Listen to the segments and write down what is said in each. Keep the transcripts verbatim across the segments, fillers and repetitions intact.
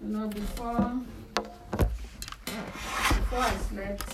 You know, before, before I slept,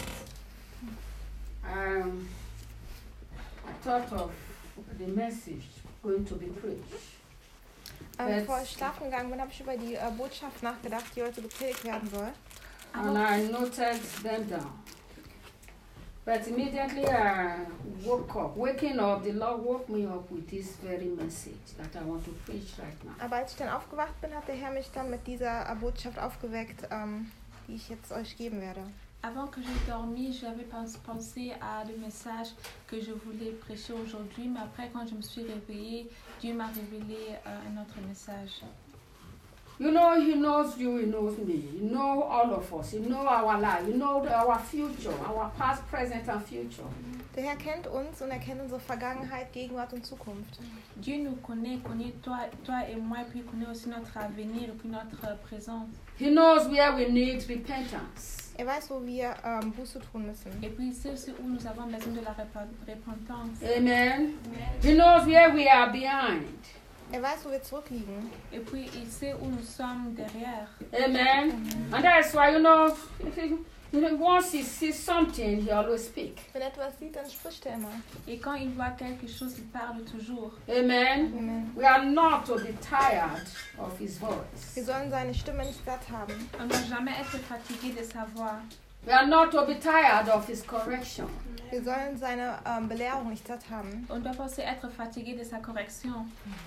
um, I thought of the message going to be preached. Ähm, bevor ich schlafen gegangen bin, habe ich über die äh, Botschaft nachgedacht, die heute gepredigt werden soll. And I noted them down. But immediately I woke up. Waking up, the Lord woke me up with this very message that I want to preach right now. Aber als ich dann aufgewacht bin, hat der Herr mich dann mit dieser äh, Botschaft aufgeweckt, ähm, die ich jetzt euch geben werde. Avant que j'ai dormi, j'avais pensé à le message que je voulais prêcher aujourd'hui, mais après quand je me suis réveillée, Dieu m'a révélé euh, un autre message. You know, He knows you, He knows me. He knows all of us. He knows our life. He knows our future, our past, present and future. Der Herr kennt uns und er kennt unsere Vergangenheit, Gegenwart und Zukunft. Dieu nous connaît, connaît toi, toi et moi, et puis connaît aussi notre avenir et puis notre présent. He knows where we need repentance. Er weiß, wo wir ähm, Buße tun müssen. Et puis il sait aussi où nous avons besoin de la repentance. Amen. Amen. He knows where we are behind. Er weiß, wo wir zurückliegen. Et puis il sait où nous sommes derrière. Amen. Amen. And that is why, you know, if he, once he sees something, he always speaks. Wenn er etwas sieht, dann spricht er immer. Et quand il voit quelque chose, il parle toujours. Amen. Amen. We are not to be tired of his voice. Wir sollen seine Stimme nicht satt haben. On ne doit jamais être fatigué de sa voix. We are not to be tired of his correction. Wir sollen seine ähm, Belehrung nicht satt haben. On doit aussi être fatigué de sa correction.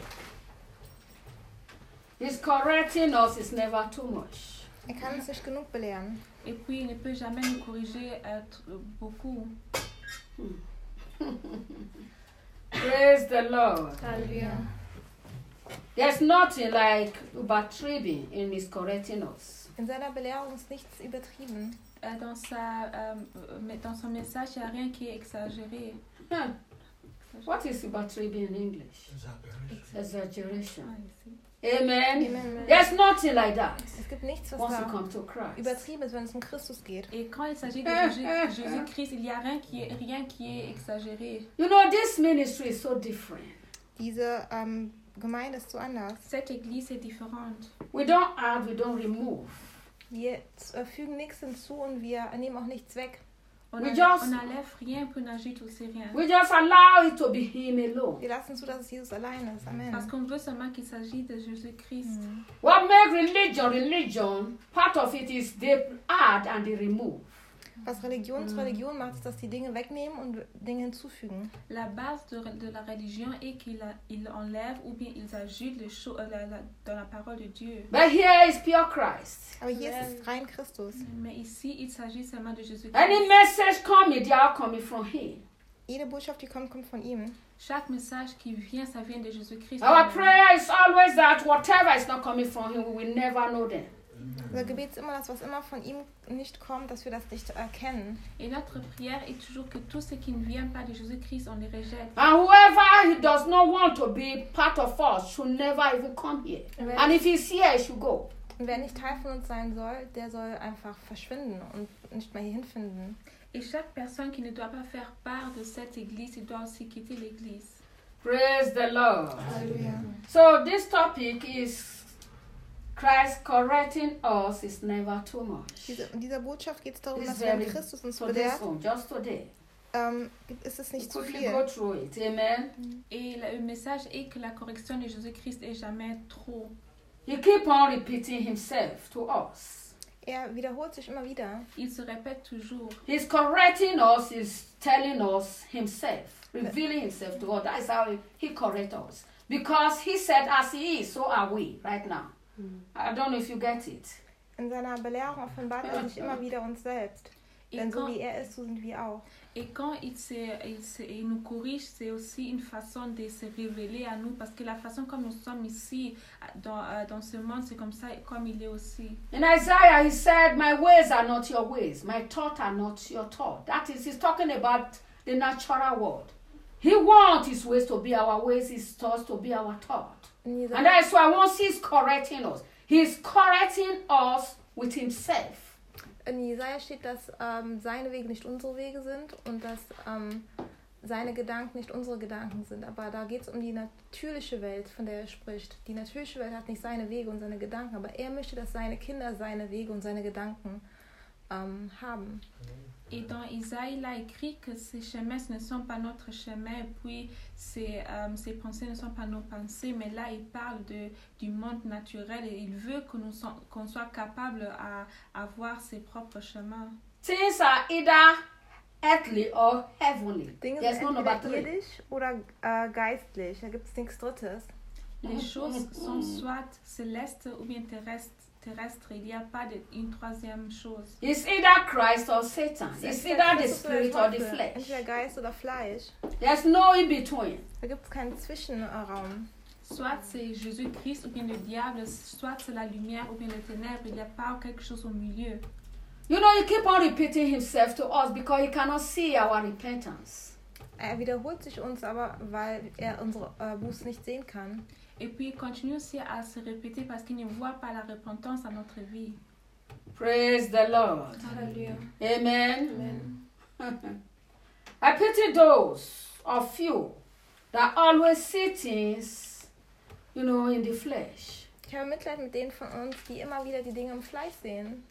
His correcting us is never too much. Er kann uns nicht genug belehren. Et puis il ne peut jamais nous corriger euh, beaucoup. Praise the Lord. Hallelujah. There's nothing like übertrieben in his correcting us. In seiner Belehrung ist nichts übertrieben. Euh, dans, sa, euh, dans son message, il n'y a rien qui est exagéré. Huh. What is übertrieben in English? Exaggeration. Exaggeration. Ah, Amen. Amen. There's nothing like that. Es gibt nichts, was Once you da come to Christ. übertrieben ist, wenn es um Christus geht. Et quand il s'agit de Jésus, Jésus-Christ, il n'y a rien qui, est, rien qui est exagéré. You know, this ministry is so different. Diese ähm, Gemeinde ist so anders. Cette église est différente. We don't add, we don't remove. Wir äh, fügen nichts hinzu und wir nehmen auch nichts weg. On We a- just- on n'enlève rien, puis on n'ajoute aussi rien. We just allow it to be him alone. Wir lassen zu, dass es Jesus allein ist. Amen. Parce qu'on veut seulement qu'il s'agisse de Jésus-Christ. Mhm. What makes religion religion, part of it is they add and they remove. Was Religion zu Religion macht, ist, dass die Dinge wegnehmen und Dinge hinzufügen. La base de, de la religion est qu'il a- il enlève ou bien ils ajoutent les choses euh, la- la- dans la parole de Dieu. But here is pure Christ. Aber hier ist es rein Christus. Mais ici, il s'agit seulement de Jésus-Christ. Any message coming, they are coming from him. Jede Botschaft, die kommt, kommt von ihm. Chaque message qui vient, ça vient de Jésus-Christ. Our prayer is always that whatever is not coming from him, we will never know them. Unser Gebet ist immer das, was immer von ihm nicht kommt, dass wir das nicht erkennen. Et notre prière est toujours que tout ce qui ne vient pas de Jésus-Christ, on les rejette. And whoever he does not want to be part of us should never even come here. Amen. And if he's here, he should go. Und wer nicht Teil von uns sein soll, der soll einfach verschwinden und nicht mehr hierhin finden. Et chaque personne qui ne doit pas faire part de cette église, il doit aussi quitter l'église. Praise the Lord. Halleluja. So this topic is Christ correcting us is never too much. Diese, in dieser Botschaft geht es darum, This dass is wenn very- Christus uns So this belehrt, one, just today. ähm, ist es We nicht zu quickly viel. go through it. Amen. Et le message est que la correction de Jésus-Christ est jamais trop. He keep on repeating himself to us. Er wiederholt sich immer wieder. Il se répète toujours. He's correcting us, he's telling us himself, revealing himself to us. That is how he, he corrects us. Because he said, as he is, so are we right now. I don't know if you get it. In seiner Belehrung offenbart er sich immer wieder uns selbst. Et Denn so quand, wie er ist, so sind wir auch. et quand il, se, il, se, il nous corrige, c'est aussi une façon de se révéler à nous. Parce que la façon comme nous sommes ici, dans, euh, dans ce monde, c'est comme ça comme il est aussi. In Isaiah, he said, my ways are not your ways. My thoughts are not your thoughts. That is, he's talking about the natural world. He wants his ways to be our ways, his thoughts to be our thoughts. In And Jesaja, that is why once he's correcting us, he's correcting us with himself. in Jesaja steht, dass ähm, seine Wege nicht unsere Wege sind und dass ähm, seine Gedanken nicht unsere Gedanken sind. Aber da geht es um die natürliche Welt, von der er spricht. Die natürliche Welt hat nicht seine Wege und seine Gedanken, aber er möchte, dass seine Kinder seine Wege und seine Gedanken ähm, haben. Et dans Isaïe, il a écrit que ces chemins ce ne sont pas notre chemin, et puis ces, euh, ces pensées ne sont pas nos pensées, mais là il parle de, du monde naturel et il veut que nous so- qu'on soit capable à avoir ses propres chemins. Things are either earthly or heavenly. Dinge There's sind no number entweder three. irdisch oder äh, geistlich. Da gibt es nichts Drittes. Les choses sont soit célestes ou bien terrestres. terrestre, il n'y a pas de, une troisième chose. It's either Christ or Satan. It's either the Christus oder spirit or the Teufel. flesh. Entweder Geist oder Fleisch. There's no in between. Da gibt es keinen Zwischenraum. Soit c'est Jésus-Christ ou bien le diable, soit c'est la lumière ou bien les ténèbres, il n'y a pas quelque chose au milieu. You know, he keep on repeating himself to us because he cannot see our repentance. Er wiederholt sich uns aber, weil er unsere äh, Buße nicht sehen kann. Et puis il continue aussi à se répéter parce qu'il ne voit pas la repentance dans notre vie. Praise the Lord. Alléluia. Amen. I pity those of you that always see things, you know, in the flesh. Ich habe Mitleid mit denen von uns, die immer wieder die Dinge im Fleisch sehen.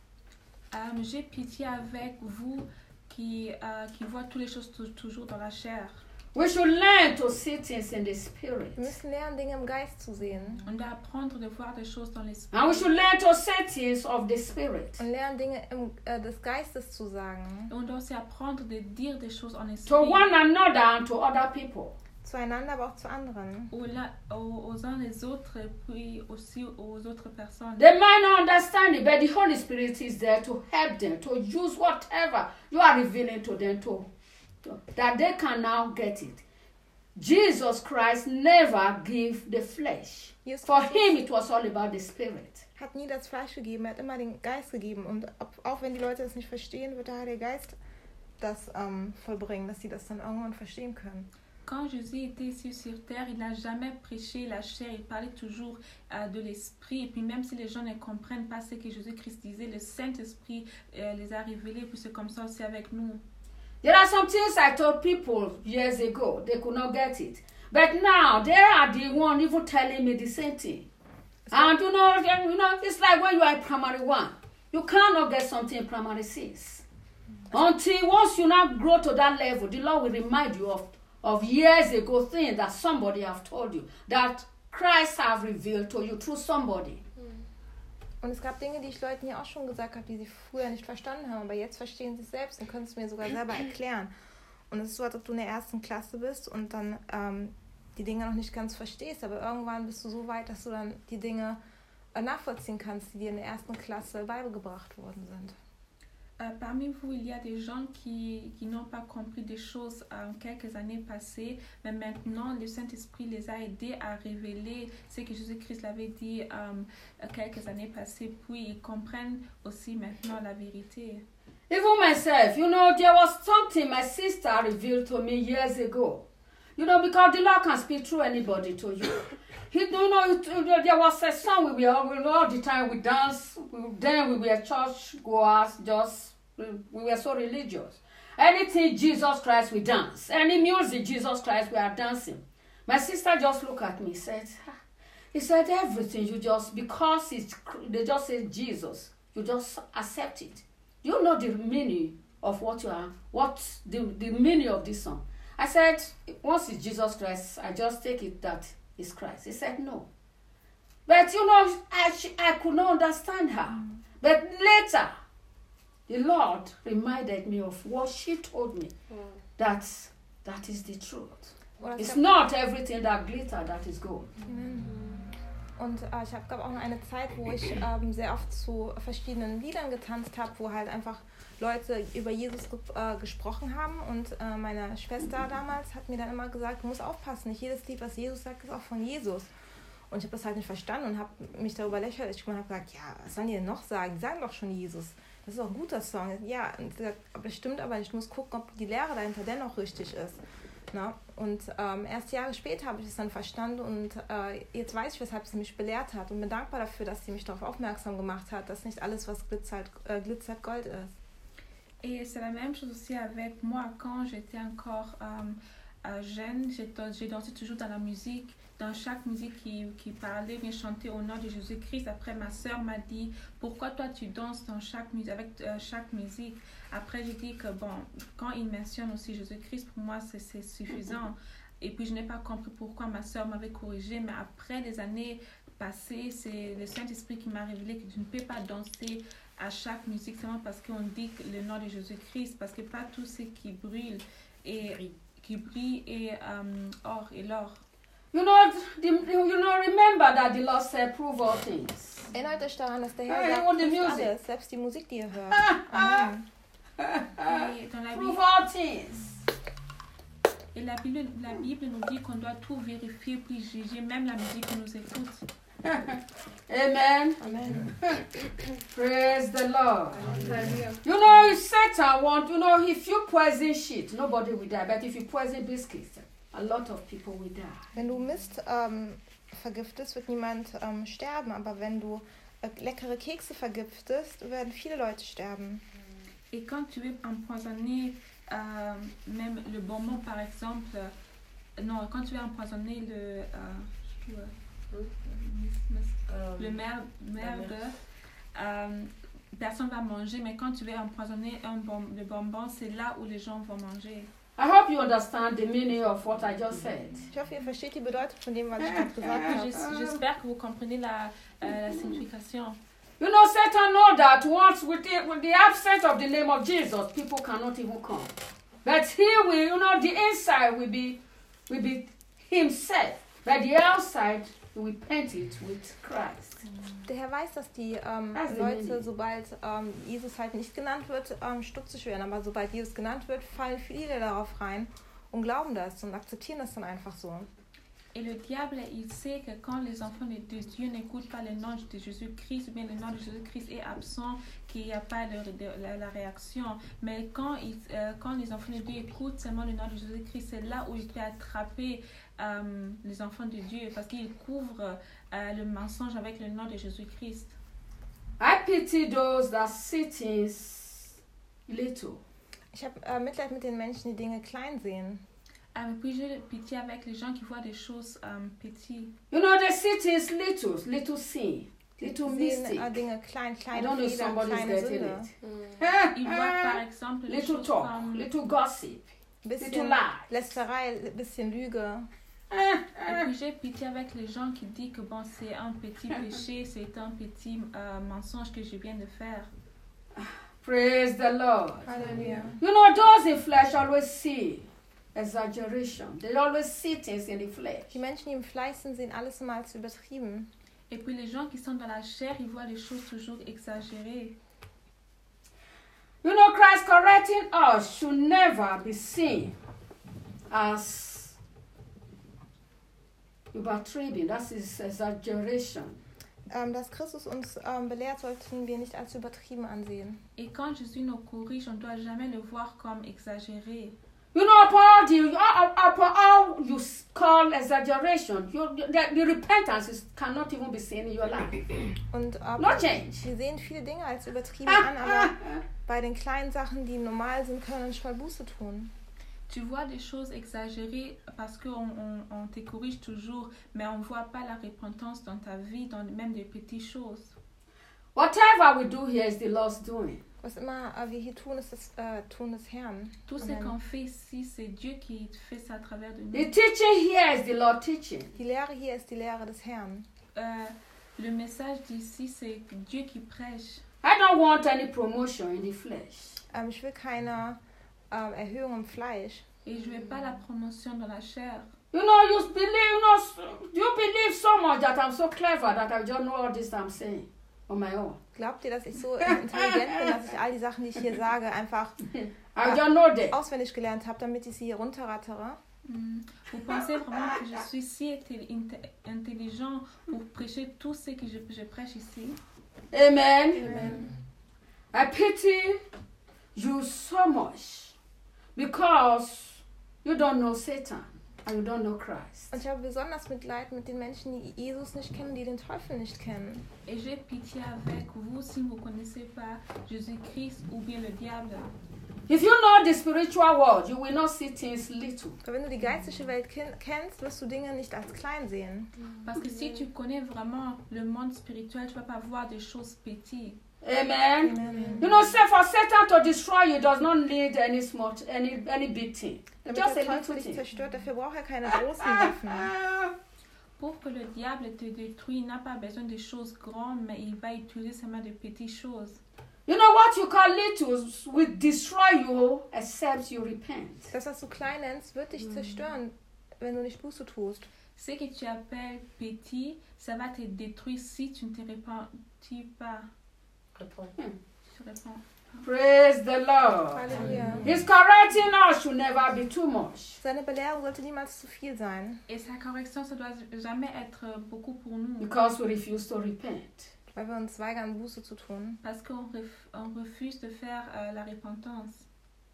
Euh, J'ai pitié avec vous qui, euh, qui voient toutes les choses tou- toujours dans la chair. We should learn to see things in the spirit. Wir müssen lernen, Dinge im Geist zu sehen. On doit apprendre de voir des choses dans l'esprit. And we should learn to say things of the spirit. Und lernen, Dinge im, äh, des Geistes zu sagen. Et on doit aussi apprendre de dire des choses en esprit. To one another and to other people. Zueinander, aber auch zu anderen. Aux, la- aux, aux uns les autres et puis aussi aux autres personnes. They might not understand it, but the Holy Spirit is there to help them, to use whatever you are revealing to them, to, to that they can now get it. Jesus Christ never gave the flesh. Jesus For him, it was all about the spirit. hat nie das Fleisch gegeben, er hat immer den Geist gegeben. Und ob, auch wenn die Leute das nicht verstehen, wird der Heilige Geist das ähm, vollbringen, dass sie das dann irgendwann verstehen können. Quand Jésus était ici sur terre, il n'a jamais prêché la chair, il parlait toujours euh, de l'esprit. Et puis même si les gens ne comprennent pas ce que Jésus-Christ disait, le Saint-Esprit euh, les a révélés. Puis c'est comme ça aussi avec nous. There are some things I told people years ago, they could not get it. But now, they are the one even telling me the same thing. And you know, you know, it's like when you are in primary one, you cannot get something in primary six. Until once you now grow to that level, the Lord will remind you of, of years ago things that somebody have told you, that Christ have revealed to you through somebody. Und es gab Dinge, die ich Leuten ja auch schon gesagt habe, die sie früher nicht verstanden haben, aber jetzt verstehen sie es selbst und können es mir sogar selber erklären. Und es ist so, als ob du in der ersten Klasse bist und dann ähm, die Dinge noch nicht ganz verstehst, aber irgendwann bist du so weit, dass du dann die Dinge äh, nachvollziehen kannst, die dir in der ersten Klasse beigebracht worden sind. Euh, parmi vous, il y a des gens qui, qui n'ont pas compris des choses en quelques années passées, mais maintenant le Saint-Esprit les a aidés à révéler ce que Jésus-Christ l'avait dit euh, quelques années passées, puis ils comprennent aussi maintenant la vérité. Even myself, you know, there was something my sister revealed to me years ago. You know, because the Lord can speak through anybody to you. He, you know, it, there was a song we were we, all the time we dance. We, then we were church goers, just we, we were so religious. Anything Jesus Christ, we dance. Any music Jesus Christ, we are dancing. My sister just looked at me, said, he said everything you just because it's they just say Jesus, you just accept it. You know the meaning of what you are, what the, the meaning of this song. I said, once it's Jesus Christ, I just take it that it's Christ. He said, no. But you know, I, I could not understand her. Mm. But later, the Lord reminded me of what she told me. Mm. That that is the truth. Well, it's not everything that glitters that is gold. Amen. Und äh, ich habe gab auch noch eine Zeit, wo ich ähm, sehr oft zu verschiedenen Liedern getanzt habe, wo halt einfach Leute über Jesus ge äh, gesprochen haben. Und äh, meine Schwester damals hat mir dann immer gesagt, du musst aufpassen, nicht jedes Lied, was Jesus sagt, ist auch von Jesus. Und ich habe das halt nicht verstanden und habe mich darüber lächerlich gemacht und habe gesagt, ja, was sollen die denn noch sagen? Die sagen doch schon Jesus. Das ist auch ein guter Song. Ja, aber das stimmt aber nicht. Ich muss gucken, ob die Lehre dahinter dennoch richtig ist. Na? Und ähm, erst Jahre später habe ich es dann verstanden und äh, jetzt weiß ich, weshalb sie mich belehrt hat und bin dankbar dafür, dass sie mich darauf aufmerksam gemacht hat, dass nicht alles, was glitzert, äh, glitzert Gold ist. Et c'est la même chose aussi avec moi. Quand j'étais encore euh, euh, jeune, j'ai, j'ai dansé toujours dans la musique, dans chaque musique qui, qui parlait, bien chanter au nom de Jésus-Christ. Après, ma soeur m'a dit, pourquoi toi tu danses dans chaque, avec euh, chaque musique? Après, j'ai dit que bon, quand il mentionne aussi Jésus-Christ, pour moi, c'est, c'est suffisant. Et puis, je n'ai pas compris pourquoi ma soeur m'avait corrigé, mais après des années passées, c'est le Saint-Esprit qui m'a révélé que je ne peux pas danser à chaque musique seulement parce qu'on dit le nom de Jésus-Christ, parce que pas tout ce qui brûle et qui brille est um, or et l'or. You know, the, you know, remember that the Lord said, prove all things. Erinnert euch daran, dass der Herr Hey, sagt, on the prüft music. alles, selbst die Musik, die ihr hört. Amen. Et dans la Prove Bible, all things. et la Bible, la Bible nous dit qu'on doit tout vérifier puis juger, même la musique que nous écoute. Amen. Amen. Praise the Lord. You know, if Satan want, you know, if you poison shit, nobody will die. But if you poison biscuits, a lot of people will die. Wenn du Mist ähm, vergiftest, wird niemand ähm, sterben, aber wenn du äh, leckere Kekse vergiftest, werden viele Leute sterben. Et quand tu veux empoisonner euh, même le bonbon par exemple, euh, non, quand tu veux empoisonner le, euh, je sais pas, le merde, merde euh, personne va manger, mais quand tu veux empoisonner un bon, le bonbon, c'est là où les gens vont manger. I hope you understand the meaning of what I just said. Ich hoffe, ihr versteht die Bedeutung von dem, was ich gerade gesagt habe. J'es- J'espère que vous comprenez la, euh, la signification. You know, Satan know that once with the, with the absence of the name of Jesus, people cannot even come. But he will, you know, the inside will be, will be himself. But the outside, he will paint it with Christ. Der Herr weiß, dass die ähm, Also, Leute, Lili. sobald ähm, Jesus halt nicht genannt wird, ähm, stutzig werden. Aber sobald Jesus genannt wird, fallen viele darauf rein und glauben das und akzeptieren das dann einfach so. Et le diable, il sait que quand les enfants de Dieu n'écoutent pas le nom de Jésus-Christ, ou bien le nom de Jésus-Christ est absent, qu'il n'y a pas de, de, la, la réaction. Mais quand, il, euh, quand les enfants de Dieu écoutent seulement le nom de Jésus-Christ, c'est là où il peut attraper euh, les enfants de Dieu, parce qu'il couvre euh, le mensonge avec le nom de Jésus-Christ. I pity those that see things little. Ich habe äh, Mitleid mit den Menschen, die Dinge klein sehen. Euh, puis j'ai pitié avec les gens qui voient des choses euh, petites. You know, they see things little, little sin, little Die sehen mistake. äh, Dinge klein, I kleine don't know if Fehler, somebody's kleine getting Sünde. it. Ils voient par exemple les Little choses talk, comme... little gossip, little Bisschen lie. Lästerei, bisschen Lüge. Et puis j'ai pitié avec les gens qui disent que bon, c'est un petit péché, c'est un petit euh, mensonge que je viens de faire. Praise the Lord. Halleluja. You know, those in flesh always see exaggeration. They always see things in the flesh. Die Menschen, die im Fleisch sind, sehen alles immer als übertrieben. Et puis les gens qui sont dans la chair, ils voient les choses toujours exagérées. You know, Christ correcting us should never be seen as übertrieben. That is exaggeration. Ähm, dass Christus uns ähm, belehrt, sollten wir nicht als übertrieben ansehen. Et quand Jésus nous corrige, on ne doit jamais le voir comme exagéré. You know, upon the upon all you call exaggeration, you, the, the repentance is, cannot even be seen in your life. Und äh, No change. wir sehen viele Dinge als übertrieben an, aber bei den kleinen Sachen, die normal sind, können wir nicht mal Buße tun. Tu vois des choses exagérées parce qu'on on, on te corrige toujours, mais on ne voit pas la repentance dans ta vie, dans même des petites choses. Whatever we do here is the Lord's doing. Was immer äh, wir hier tun, ist das äh, Tun des Herrn. Tout ce Amen. qu'on fait ici, c'est Dieu qui fait ça à travers de nous. The teaching here is the Lord teaching. Die Lehre hier ist die Lehre des Herrn. Euh, le message d'ici, c'est Dieu qui prêche. I don't want any promotion in the flesh. Ähm, ich will keine ähm, Erhöhung im Fleisch. Et je ne veux pas la promotion dans la chair. You know, you believe, you know, you believe so much that I'm so clever that I just know all this I'm saying on my own. Glaubt ihr, dass ich so intelligent bin, dass ich all die Sachen, die ich hier sage, einfach I just know that. auswendig gelernt habe, damit ich sie hier runterrattere? Mm. Vous pensez vraiment que je suis si inté- inte- intelligent pour prêcher tout ce que je, je prêche ici? Amen. Amen. I pity you so much because you don't know Satan and you don't know Christ. Und ich habe besonders Mitleid mit den Menschen, die Jesus nicht kennen, die den Teufel nicht kennen. Et j'ai pitié avec vous si vous ne connaissez pas Jésus-Christ ou bien le diable. If you know the spiritual world, you will not see things little. Aber wenn du die geistliche Welt ken- kennst, wirst du Dinge nicht als klein sehen. Parce que si tu connais vraiment le monde spirituel, tu vas pas voir des choses petites. Amen. Amen. You know, say for Satan to destroy you does not need any small, any any big thing. Damit Just der a Teufel little dich thing. zerstört, dafür braucht er keine großen Waffen. Pour que le diable te détruise, il n'a pas besoin de choses grandes, mais il va utiliser seulement de petites choses. You know what you call little will destroy you except you repent. Das, was du klein nennst, wird dich zerstören, wenn du nicht Buße tust. Ce que tu appelles petit, ça va te détruire si tu ne te repentis pas. Réponds. Tu réponds. Praise the Lord. Halleluja. His correcting us should never be too much. Seine Belehrung sollte niemals zu viel sein, Et sa correction, ça doit jamais être beaucoup pour nous. Because we refuse to repent. weil wir uns weigern, Buße zu tun. Parce qu'on ref- on refuse de faire euh, la repentance.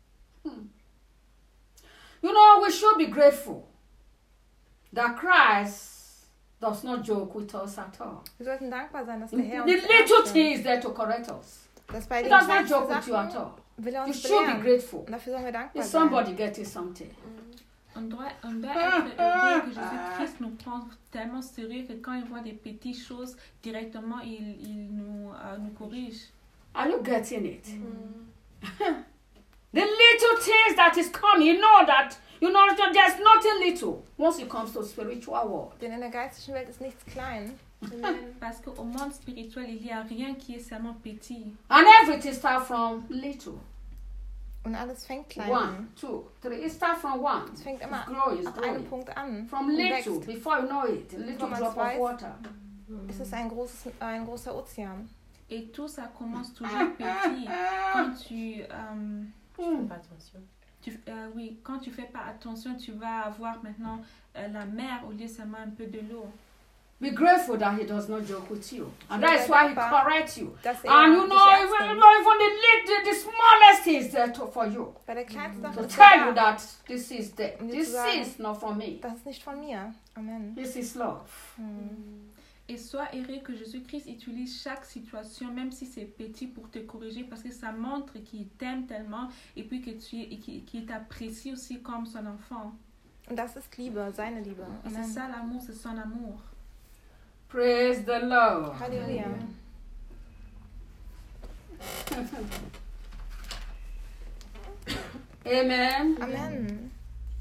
You know, we should be grateful that Christ does not joke with us at all. Wir sollten dankbar sein, dass The der Herr uns little ernst nimmt. thing is there to correct us. Dass bei He den does not kleinsten joke with you at Sachen all. will er You uns should be belehren. grateful. Und dafür sollen wir dankbar If sein. somebody getting something. On doit, on doit être heureux que Jésus-Christ nous prend tellement sérieux que quand il voit des petites choses, directement, il, il nous, euh, nous corrige. Are you getting it? The little things that is coming, you know that, you know, that there's nothing little once it comes to spiritual world. Denn in der geistlichen Welt ist nichts klein. Parce qu'au monde spirituel, il n'y a rien qui est seulement petit. And everything starts from little. Und alles fängt klein One, an. two, three. It starts from one. Es fängt It's immer growing, it's auf einem growing. Punkt an. From und little, wächst. before you know it, a little Bevor man's drop of weiß. water. Es ist ein, großes, ein großer Ozean. Et tout ça commence toujours petit. Quand tu, euh, Je fais pas attention. tu, euh, oui, quand tu fais pas attention, tu vas avoir maintenant euh, la mer au lieu seulement un peu de l'eau. Be grateful that he does not joke with you. And So that is why he dankbar, corrects you. Dass er And you dich know, ernst even, nimmt. even the, little, the smallest things there to, for you. Bei der kleinsten Sache To ist tell you er da. that this is there. Um dir This zu sagen, is not from me. Das ist nicht von mir. Amen. This is love. Hm. Et sois heureux que Jésus-Christ utilise chaque situation, même si c'est petit, pour te corriger, parce que ça montre qu'il t'aime tellement et puis que tu et qu'il qu'il t'apprécie aussi comme son enfant. Und das ist Liebe, seine Liebe. Et c'est Amen. ça l'amour, c'est son amour. Praise the Lord. Halleluja. Amen. Amen.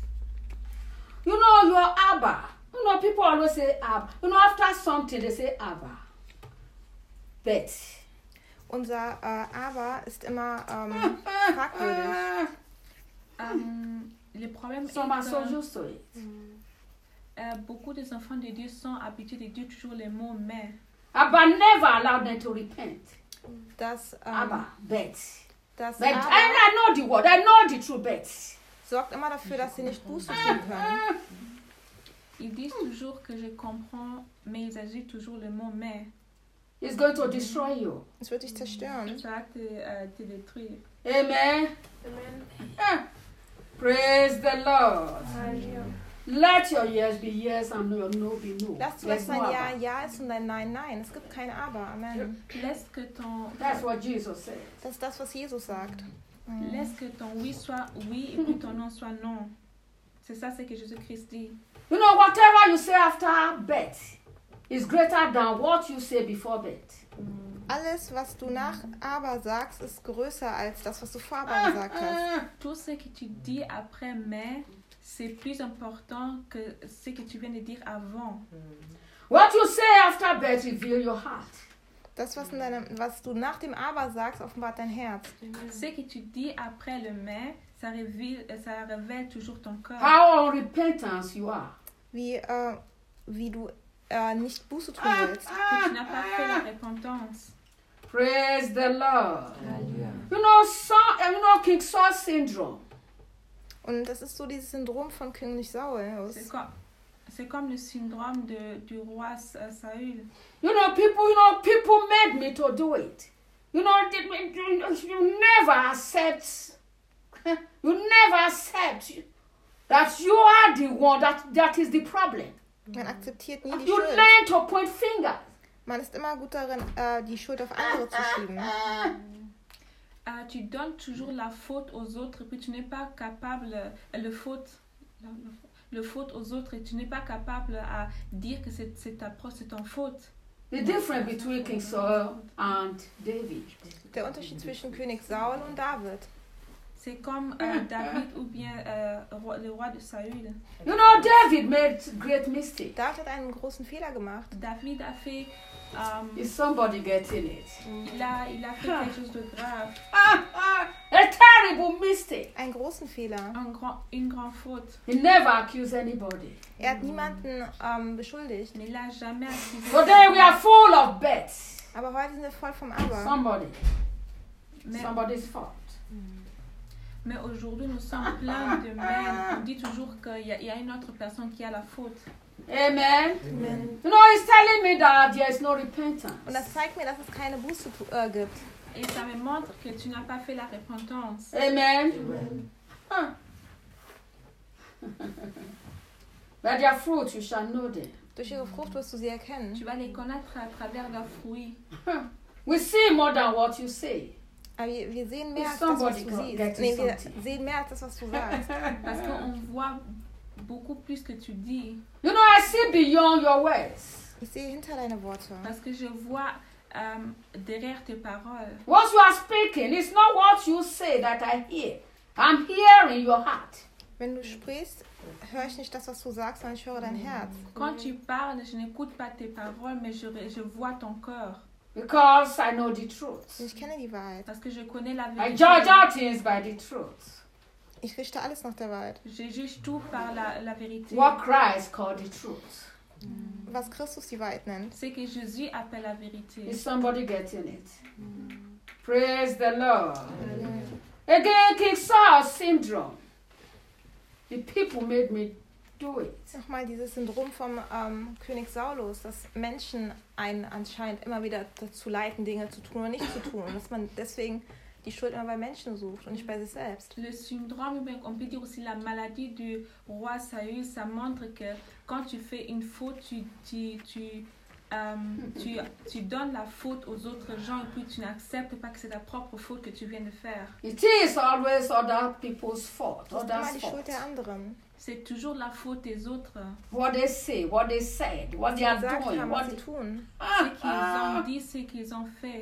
You know, your Abba. You know, people always say Abba. You know, after something, they say Abba. But. Unser äh, Aber ist immer ähm, fragwürdig. Euh, le problème est Some are so que used to it. euh, beaucoup des enfants de Dieu sont habitués de dire toujours les mots mais. Abba never allowed them to repent. Das, ähm, Abba, but. das But I, Aber I know the word. I know the true but. sorgt immer dafür, dass sie nicht Buße tun können. Ils disent toujours que je comprends, mais ils agissent toujours le mot mais. It's going to destroy you. Es wird dich zerstören. Ça va te, euh, te détruire. Amen. Ah. Praise the Lord. Let your yes be yes and your no be no. Lass zu, There's dass no dein Ja Abba. Ja ist und dein Nein Nein. Es gibt kein Aber. Amen. Laisse que ton, That's what Jesus said. Das ist das, was Jesus sagt. Mhm. laisse que ton oui soit oui et puis ton non soit non. C'est ça ce que Jésus-Christ dit. You know, whatever you say after bet is greater than what you say before bet. Alles, was du nach Aber sagst, ist größer als das, was du vor Aber gesagt hast. Tout ce que tu dis après mais, c'est plus important que ce que tu viens de dire avant. What you say after bet reveal your heart. Das, was, in deinem, was du nach dem Aber sagst, offenbart dein Herz. Ce que tu dis après le mais, ça révèle, ça révèle toujours ton cœur. How unrepentant you are. Wie, äh, wie du äh, nicht Buße tun willst. Que tu n'as pas fait la repentance. Praise the Lord. You know, some, you know, King Saul syndrome. Und das ist so dieses Syndrom von König Saul. C'est comme, c'est comme le syndrome de, du roi Sa- Saül. You know, people, you know, people made me to do it. You know, they- you you never accept, you never accept that you are the one that, that is the problem. Man akzeptiert nie die You Schuld. learn to point fingers. Man ist immer gut darin, äh, die Schuld auf andere zu schieben. euh, tu donnes toujours la faute aux autres et puis tu n'es pas capable, euh, le faute, le, le faute aux autres et tu n'es pas capable à dire que c'est, c'est ta pro- c'est ton faute. The difference between King Saul and David. Der Unterschied zwischen König Saul und David. C'est comme euh, David ou bien euh, roi- le roi de Saül. You know, David made great mistake. David hat einen großen Fehler gemacht. David a fait, euh, Is somebody getting it? il, a, il a fait quelque chose de grave, Ah, ah, a terrible mistake. Einen großen Fehler. un grand, une grande faute. He never accused anybody. Er hat niemanden ähm, beschuldigt. Mais il n'a jamais accusé. Today we are full of bets. Aber heute sind wir voll vom Aber. Somebody, Mais, somebody's fault. mais aujourd'hui, nous sommes pleins de mêmes. On dit toujours qu'il y, a- il y a une autre personne qui a la faute. Amen. Amen. You know, he's telling me that there is no repentance. Und das zeigt mir, dass es keine Buße tu- äh, gibt. Et ça me montre que tu n'as pas fait la repentance. Amen. Huh. By their fruit you shall know them. Durch ihre Frucht wirst du sie erkennen. Tu vas les connaître à travers leurs fruits. We see more than what you say. Aber wir, wir sehen mehr If als das, was somebody du got- siehst. gets Nee, wir something. sehen mehr als das, was du sagst. Parce qu'on voit beaucoup plus que tu dis. You know, I see beyond your words. Ich sehe hinter deine Worte. Parce que je vois euh, derrière tes paroles. What you are speaking is not what you say that I hear. I'm hearing your heart. Wenn du sprichst, höre ich nicht das, was du sagst, sondern ich höre dein Herz. Quand tu parles, je n'écoute pas tes paroles, mais je, je vois ton cœur. Because I know the Und truth. ich kenne die Wahrheit. Parce que je connais la I vérité. judge all things by the truth. Ich richte alles nach der Wahrheit. Je juge tout par la, la vérité. What Christ called the truth. Was Christus die Wahrheit nennt. C'est que Jésus appelle la vérité. Is somebody getting it? Praise the Lord. Again, King Saul syndrome. The people made me do it. Nochmal dieses Syndrom vom ähm, König Saulus, dass Menschen einen anscheinend immer wieder dazu leiten, Dinge zu tun oder nicht zu tun. Und dass man deswegen die Schuld immer bei Menschen sucht und nicht bei sich selbst. Le syndrome, ou bien on peut dire aussi la maladie du roi Saül, ça montre que quand tu fais une faute, tu, tu, tu, euh, tu, tu donnes la faute aux autres gens et puis tu n'acceptes pas que c'est ta propre faute que tu viens de faire. It is always other people's fault, Das ist immer others' die fault. Schuld der anderen. C'est toujours la faute des autres. What they say, what they said, what Was they sie are gesagt doing, haben, what was sie they... tun. Ce qu'ils ont dit, ce qu'ils ont fait.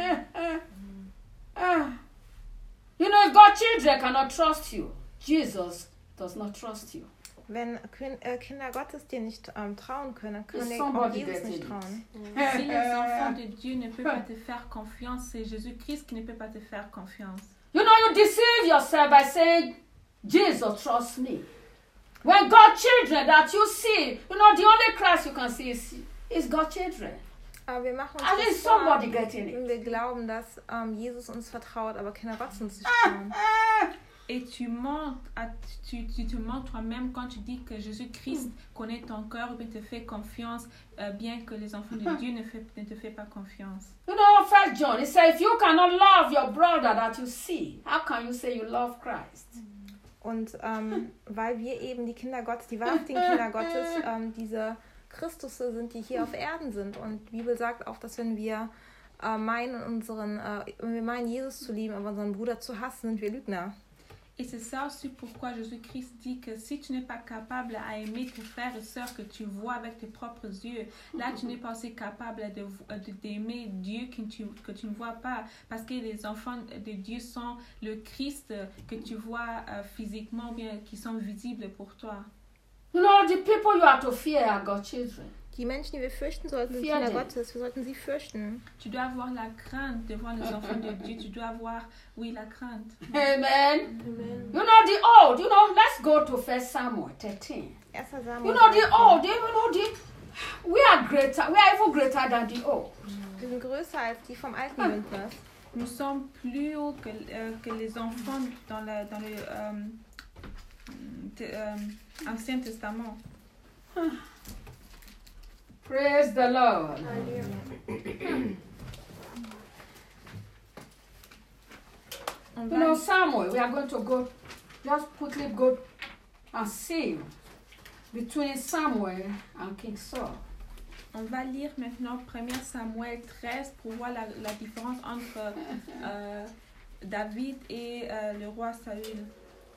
Ah. You know, if God's children cannot trust you, Jesus does not trust you. Wenn Kin- äh, Kinder Gottes dir nicht ähm, trauen können, dann können Is dir auch somebody Jesus getting nicht it? trauen. Si les enfants de Dieu ne peuvent pas te faire confiance, c'est Jésus-Christ qui ne peut pas te faire confiance. You know, you deceive yourself by saying, Jesus trusts me. When God's children that you see, you know, the only Christ you can see is, is God's children. Aber wir machen uns At das least vor, somebody getting it. wenn wir glauben, dass ähm, Jesus uns vertraut, aber Kinder Gottes uns nicht Ah, trauen. ah. Et tu mens, à- tu, tu te mens toi-même quand tu dis que Jésus-Christ connaît ton cœur et te fait confiance, euh, bien que les enfants de Dieu ne, fait, ne te font pas confiance. You know, First John, it says, if you cannot love your brother that you see, how can you say you love Christ? Und ähm, weil wir eben die Kinder Gottes, die wahrhaftigen Kinder Gottes, ähm, diese Christusse sind, die hier auf Erden sind. Und die Bibel sagt auch, dass wenn wir äh, meinen, unseren, äh, wenn wir meinen, Jesus zu lieben, aber unseren Bruder zu hassen, sind wir Lügner. Et c'est ça aussi pourquoi Jésus-Christ dit que si tu n'es pas capable à aimer tes frères et sœurs que tu vois avec tes propres yeux, là tu n'es pas aussi capable de, de, d'aimer Dieu que tu, que tu ne vois pas. Parce que les enfants de Dieu sont le Christ que tu vois euh, physiquement, bien qui sont visibles pour toi. You know, the people you are to fear are God's children. Die Menschen, die wir fürchten sollten, sind Fear Kinder them. Gottes. Wir sollten sie fürchten. Tu dois avoir la crainte devant les enfants de Dieu. Tu dois avoir, oui, la crainte. Amen. You know, the old, you know, let's go to First Samuel thirteen. erster You Samuel. know, the old, you know, the, we are greater, we are even greater than the old. Wir sind größer als die vom alten Bündnis. Nous sommes plus hauts que, euh, que les enfants dans, la, dans le euh, te- euh, Ancien Testament. Praise the Lord. On You va, know, Samuel, we are going to go, just quickly go and see between Samuel and King Saul. on va lire maintenant premier Samuel treize pour voir la, la différence entre euh, David et euh, le roi Saül.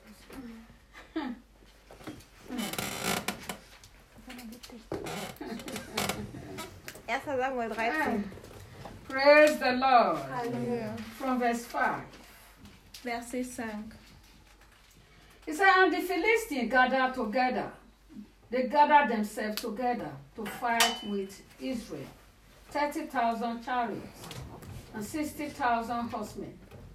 erster Samuel dreizehn. Praise the Lord. Halleluja. From verse five. Verset cinq. It says, and the Philistines gathered together. They gathered themselves together to fight with Israel. thirty thousand chariots and sixty thousand horsemen.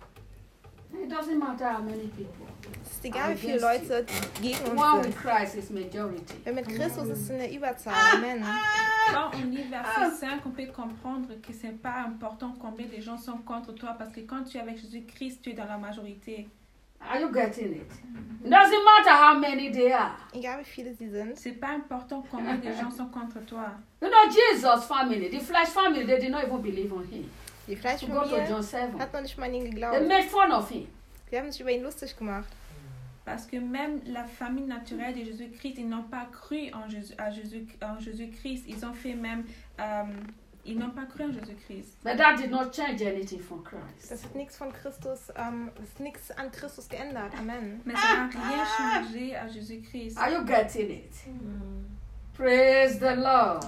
It doesn't matter how many people. Es ist egal, wie viele Leute gegen uns One with sind. Christ is majority. Wenn mit Christus ist es in der Überzahl. Amen. Quand on lit verset cinq, on peut comprendre que c'est pas important combien de gens sont contre toi parce que quand tu es avec Jésus-Christ, tu es dans la majorité. Are you getting it? It doesn't matter how many they are. Egal wie viele sie sind. C'est pas important combien de gens sont contre toi. You know, Jesus' family, the flesh family, they did not even believe on him. Die To go to Fleischfamilie John seven. hat noch nicht mal an ihn They geglaubt. made fun of him. Sie haben sich über ihn lustig gemacht. Parce que même la famille naturelle de Jésus-Christ, ils n'ont pas cru en Jésus, à Jésus, en Jésus-Christ. Ils ont fait même... euh, ils n'ont pas cru en Jésus-Christ. But that did not change anything from Christ. Das hat nichts von Christus, ähm, das hat nichts an Christus geändert. Amen. Mais ça n'a rien changé à Jésus-Christ. Are you getting it? Praise the Lord.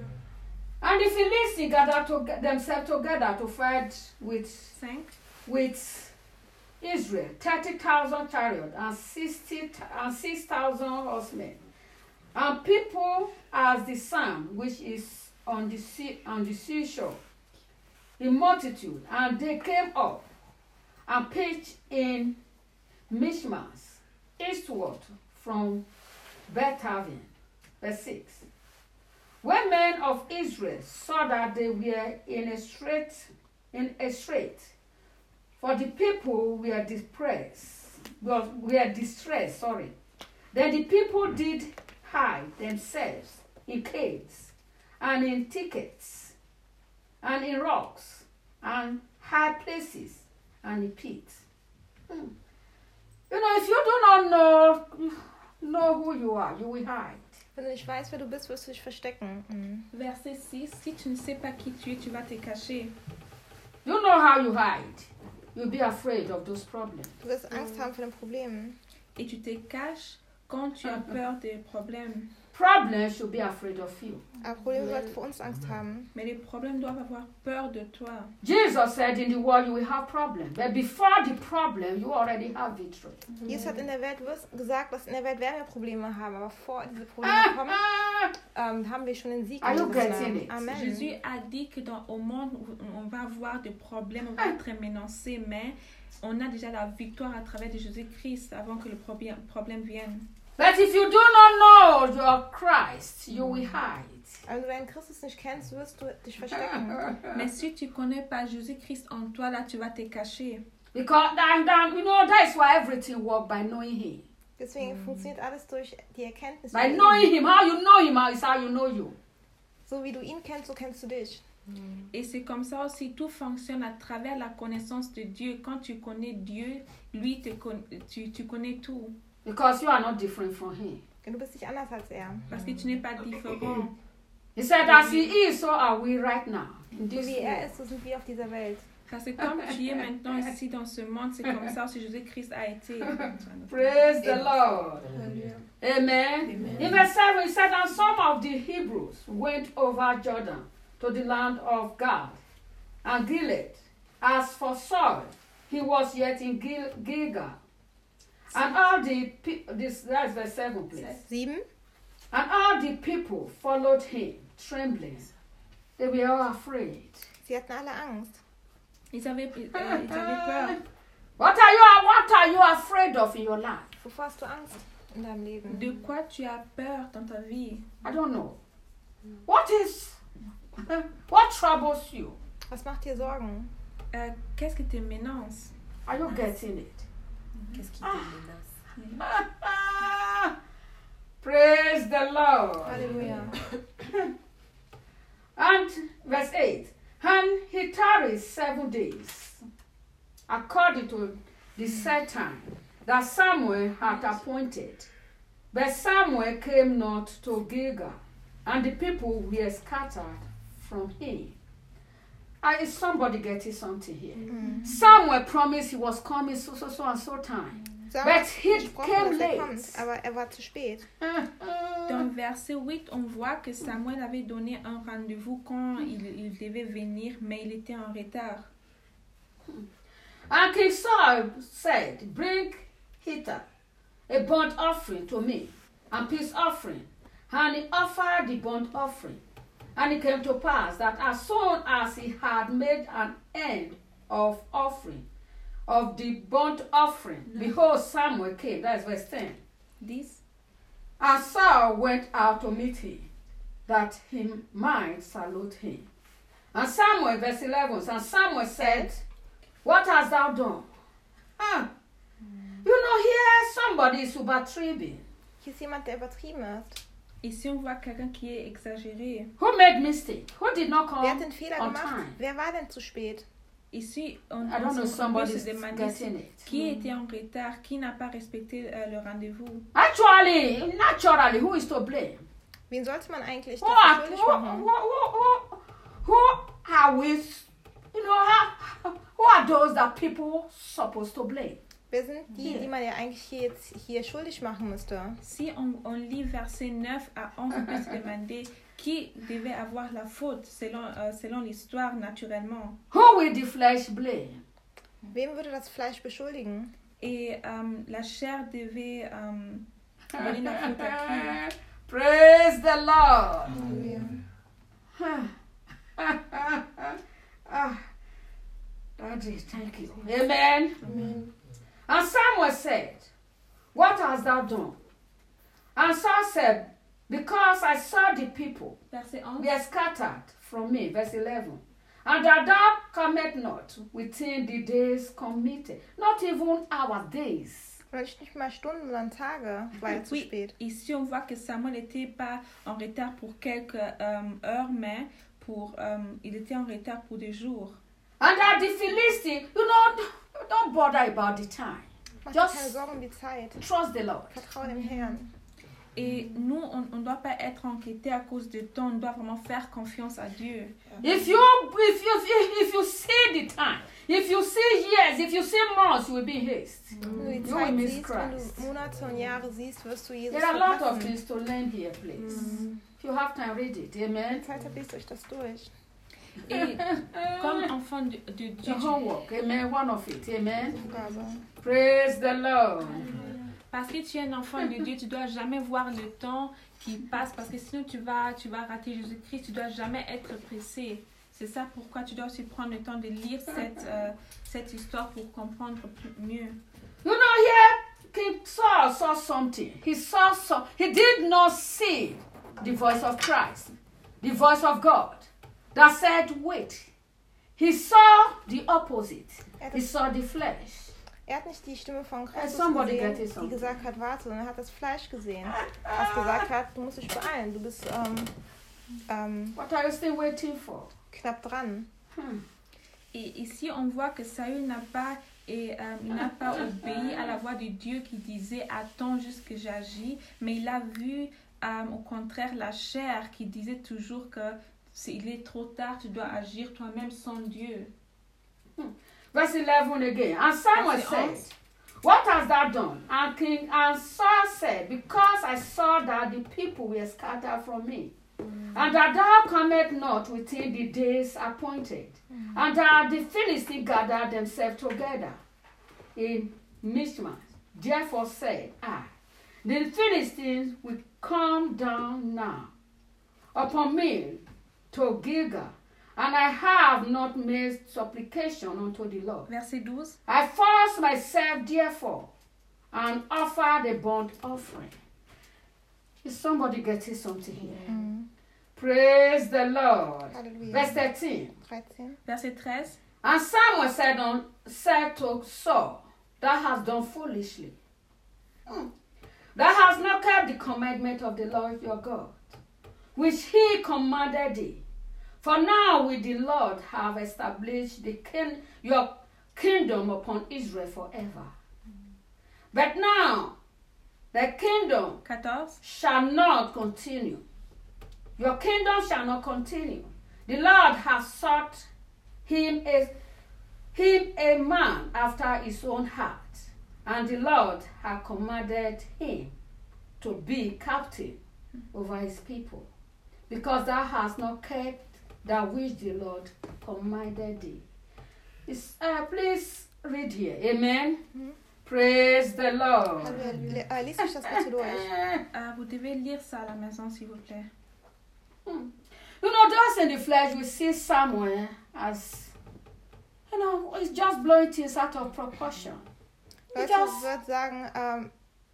And the Philistines gathered to, themselves together to fight with, cinq. with Israel, thirty thousand chariots and sixty and six thousand horsemen, and people as the sand which is on the sea on the seashore, in multitude, and they came up and pitched in Michmas, eastward from Beth-aven. Verse six. When men of Israel saw that they were in a strait, in a strait, for the people were distressed, well, were distressed, sorry. Then the people did hide themselves in caves and in thickets and in rocks and high places and in pits. Hmm. You know, if you do not know know who you are, you will hide. Wenn du nicht weißt, wer du bist, wirst du dich verstecken. Mhm. Verset six. Si tu ne sais pas qui tu es, tu vas te cacher. You know how you hide. You'll be afraid of those problems. Du wirst Angst haben vor den Problemen. Et tu te caches quand tu as peur des problèmes. Problems should be afraid of you. Aber Probleme sollten vor uns Angst haben. Mais les problèmes doivent avoir peur de toi. Jesus said in the world you will have problems. But before the problem, you already have victory. Jesus hat in der Welt wirst- gesagt, dass in der Welt werden wir Probleme haben. Aber vor diese Probleme kommen, ähm, haben wir schon den Sieg Are you in Jesus' getting Namen. it? Amen. Jésus a dit que dans au monde, on va avoir des problèmes, on va être menacé, mais on a déjà la victoire à travers de Jésus-Christ avant que le problème problème vienne. But if you do not know your Christ, you will hide. Aber wenn du deinen Christus nicht kennst, wirst du dich verstecken. Mais si tu connais pas Jésus-Christ en toi, là, tu vas te cacher. Because then, then, you know, that's why everything works by knowing Him. Deswegen funktioniert alles durch die Erkenntnis. By von knowing ihm. Him, how you know Him is how you know you. So wie du ihn kennst, so kennst du dich. Et c'est comme ça aussi, tout fonctionne à travers la connaissance de Dieu. Quand tu connais Dieu, lui, te con- tu, tu connais tout. Because you are not different from Him. Denn du bist nicht anders als er. Parce que tu n'es pas différent. He said, as He is, so are we right now. In So this wie er world. ist, so sind wir auf dieser Welt. Parce que comme tu es maintenant ici dans ce monde, c'est comme ça aussi Jésus-Christ a été. Praise the Lord. Amen. In verse seven, he said, and some of the Hebrews went over Jordan to the land of Gad and Gilead. As for Saul, he was yet in Gil- Gilgal. And all the people, this that's verse seven, please. Sieben. And all the people followed him, trembling. They were all afraid. Sie hatten alle Angst. Ils avaient, euh, ils avaient peur. What are you what are you afraid of in your life? Wovor hast du Angst in deinem Leben? De quoi tu as peur dans ta vie? I don't know. What is what troubles you? Was macht dir Sorgen? Euh, Qu'est-ce qui te menace? Are you getting it? Qu'est-ce qui te menace? Praise the Lord. Halleluja. And verse eight. And he tarried seven days, according to the set time that Samuel had appointed. But Samuel came not to Gilgal, and the people were scattered from him. Uh, is somebody getting something here? Mm. Samuel promised he was coming so, so, so and so time. But he came late. Kommt, aber er war zu spät. Dans verset huit, on voit que Samuel avait donné un rendez-vous quand il, il devait venir, mais il était en retard. And King Saul said, bring hither a burnt offering to me, and peace offering. And he offered the burnt offering. And it came to pass that as soon as he had made an end of offering, of the burnt offering, no. behold, Samuel came. That's verse ten. This. And Saul went out to meet him, that he might salute him. And Samuel, verse eleven, and Samuel said, what hast thou done? Ah, mm. You know, here somebody is übertrieben. Hier ist jemand, der übertrieben ist. Ici, on voit quelqu'un qui est exagéré. Who made mistake? Who did not come Wer hat den Fehler on gemacht? time? Wer war denn zu spät? Ici, on, I don't know, on somebody peut is se demander getting it. qui était en retard, qui n'a pas respecté euh, le rendez-vous. Actually, naturally, who is to blame? Wen sollte man eigentlich Who dafür are, schuldig who, machen? who, who, who, who are we, you know, how, who are those that people supposed to blame? Wer sind die, die man ja eigentlich hier, jetzt hier schuldig machen müsste? Si on, on lit verset neuf à onze, on peut se demander qui devait avoir la faute selon, euh, selon l'histoire naturellement. Who will the flesh blame? Wem würde das Fleisch beschuldigen? Et euh, la chair devait euh, donner la faute à qui? Praise the Lord. Ah, Daddy, thank you. Amen. Amen. And Samuel said, what hast thou done? And Saul said, because I saw the people Verset onze. were scattered from me, verse eleven, and that thou comest not within the days committed, not even our days. Oder nicht mal Stunden, sondern Tage, war er zu Oui, spät. ici on voit que Samuel n'était pas en retard pour quelques euh, heures, mais pour, euh, il était en retard pour des jours. And that the Philistines, you know, don't bother about the time. Mach dir keine Just Sorgen um die Zeit. trust the Lord. Vertraue dem Herrn. Et nous, on ne doit pas être inquiétés à cause du temps, on doit vraiment faire confiance à Dieu. If you if you if you see the time, if you see years, if you see months, you will be in haste. Wenn du die You will Zeit miss siehst, wenn Christ. du Monate und Jahre siehst, wirst du Jesus There are a lot of verpassen. things to learn here, please. If you have time, read it. Amen. Zeit habt, lest euch das durch. Et comme enfant de, de Dieu, The homework. Amen. One of it. Amen. Aufgabe. Praise the Lord. parce que tu es un enfant de Dieu, tu dois jamais voir le temps qui passe, parce que sinon tu vas, tu vas rater Jésus-Christ, tu dois jamais être pressé. C'est ça pourquoi tu dois aussi prendre le temps de lire cette, euh, cette histoire pour comprendre plus, mieux. You know, here King Saul saw something. He saw some. He did not see the voice of Christ, the voice of God, that said, "Wait." He saw the opposite. He saw the flesh. Er hat nicht die Stimme von Christus somebody gesehen, get it die something. gesagt hat, warte, sondern er hat das Fleisch gesehen, was gesagt hat, du musst dich beeilen, du bist ähm, ähm, What are you still waiting for? knapp dran. Hmm. Et ici, on voit que Saül n'a pas, et, euh, il n'a pas obéi à la voix de Dieu qui disait « Attends jusque j'agis », mais il a vu euh, au contraire la chair qui disait toujours que c'est, il est trop tard, tu dois agir toi-même sans Dieu. Hmm. Verse eleven again. And Samuel Verse said, onze. "What hast thou done?" And King and Saul said, "Because I saw that the people were scattered from me, mm. and that thou comest not within the days appointed, mm. and that the Philistines gathered themselves together in Michmash. Therefore said I, the Philistines will come down now upon me to Gilgal, and I have not made supplication unto the Lord. Verset douze. I forced myself, therefore, and offered a burnt offering." Is somebody getting something here? Mhm. Praise the Lord. Halleluja. Verse thirteen. dreizehn. Verset treize. And Samuel said, on, said to Saul, "Thou hast done foolishly. Mm. Thou hast not kept the commandment of the Lord your God, which he commanded thee. For now will the Lord have established the king, your kingdom upon Israel forever. But now the kingdom quatorze. shall not continue. Your kingdom shall not continue. The Lord has sought him a, him a man after his own heart, and the Lord had commanded him to be captain over his people, because thou hast not kept that which the Lord commanded thee. It's, uh, please read here. Amen. Mhm. Praise the Lord. Also, le- äh, lies mich das bitte durch. Euh, vous devez lire ça à la maison, s'il vous plaît. Hmm. You know, those in the flesh, we see Samuel as, you know, it's just blowing things out of proportion. He Leute just, würden sagen, ähm,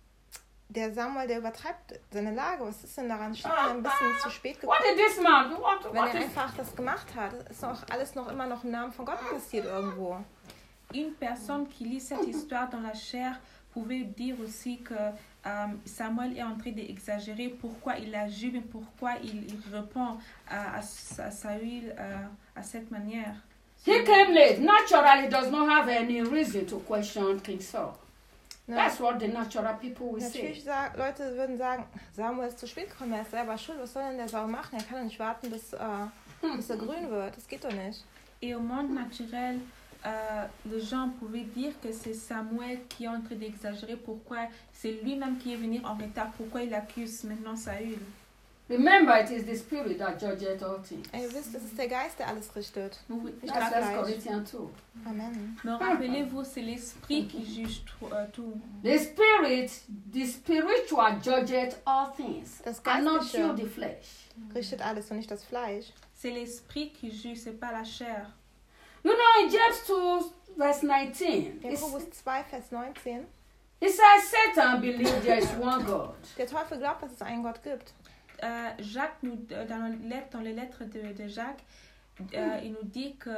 der Samuel, der übertreibt seine Lage. Was ist denn daran? Ist er ein bisschen zu spät what gekommen? did this man do? What, Wenn what er is, einfach das gemacht hat, ist noch alles noch immer noch im Namen von Gott passiert irgendwo. Une personne qui lit cette histoire dans la chair pouvait dire aussi que euh, Samuel est en train d'exagérer pourquoi il agit, mais pourquoi il, il répond à, à, à Saül euh, à cette manière. he came late. Naturally, does not have any reason to question King Saul. Ne? That's what the natural people will Natürlich say. sag, Leute würden sagen, Samuel ist zu spät gekommen, er ist selber schuld. Was soll denn der Saul machen? Er kann doch nicht warten, bis, äh, bis er grün wird. Das geht doch nicht. Et au monde naturel, euh, les gens pouvaient dire que c'est Samuel qui est en train d'exagérer, pourquoi c'est lui-même qui est venu en retard, pourquoi il accuse maintenant Saül. Remember, it is the spirit that judges all things. Ihr wisst, es ist der Geist, der alles richtet. Vous, vous- Ich That's hab First gleich. Corinthians two. Amen. me rappelez-vous, c'est l'esprit qui juge tout. euh, tout. The spirit, the spiritual judges all things, Das and not Geistliche you, the flesh. richtet alles und nicht das Fleisch. C'est l'esprit qui juge, c'est pas la chair. You know, in James two, verse nineteen, it's- Jakobus zwei, Vers neunzehn. it says Satan believes there is one God. Der Teufel glaubt, dass es einen Gott gibt. Euh, Jacques, nous, euh, dans, les lettres, dans les lettres de, de Jacques, euh, il nous dit que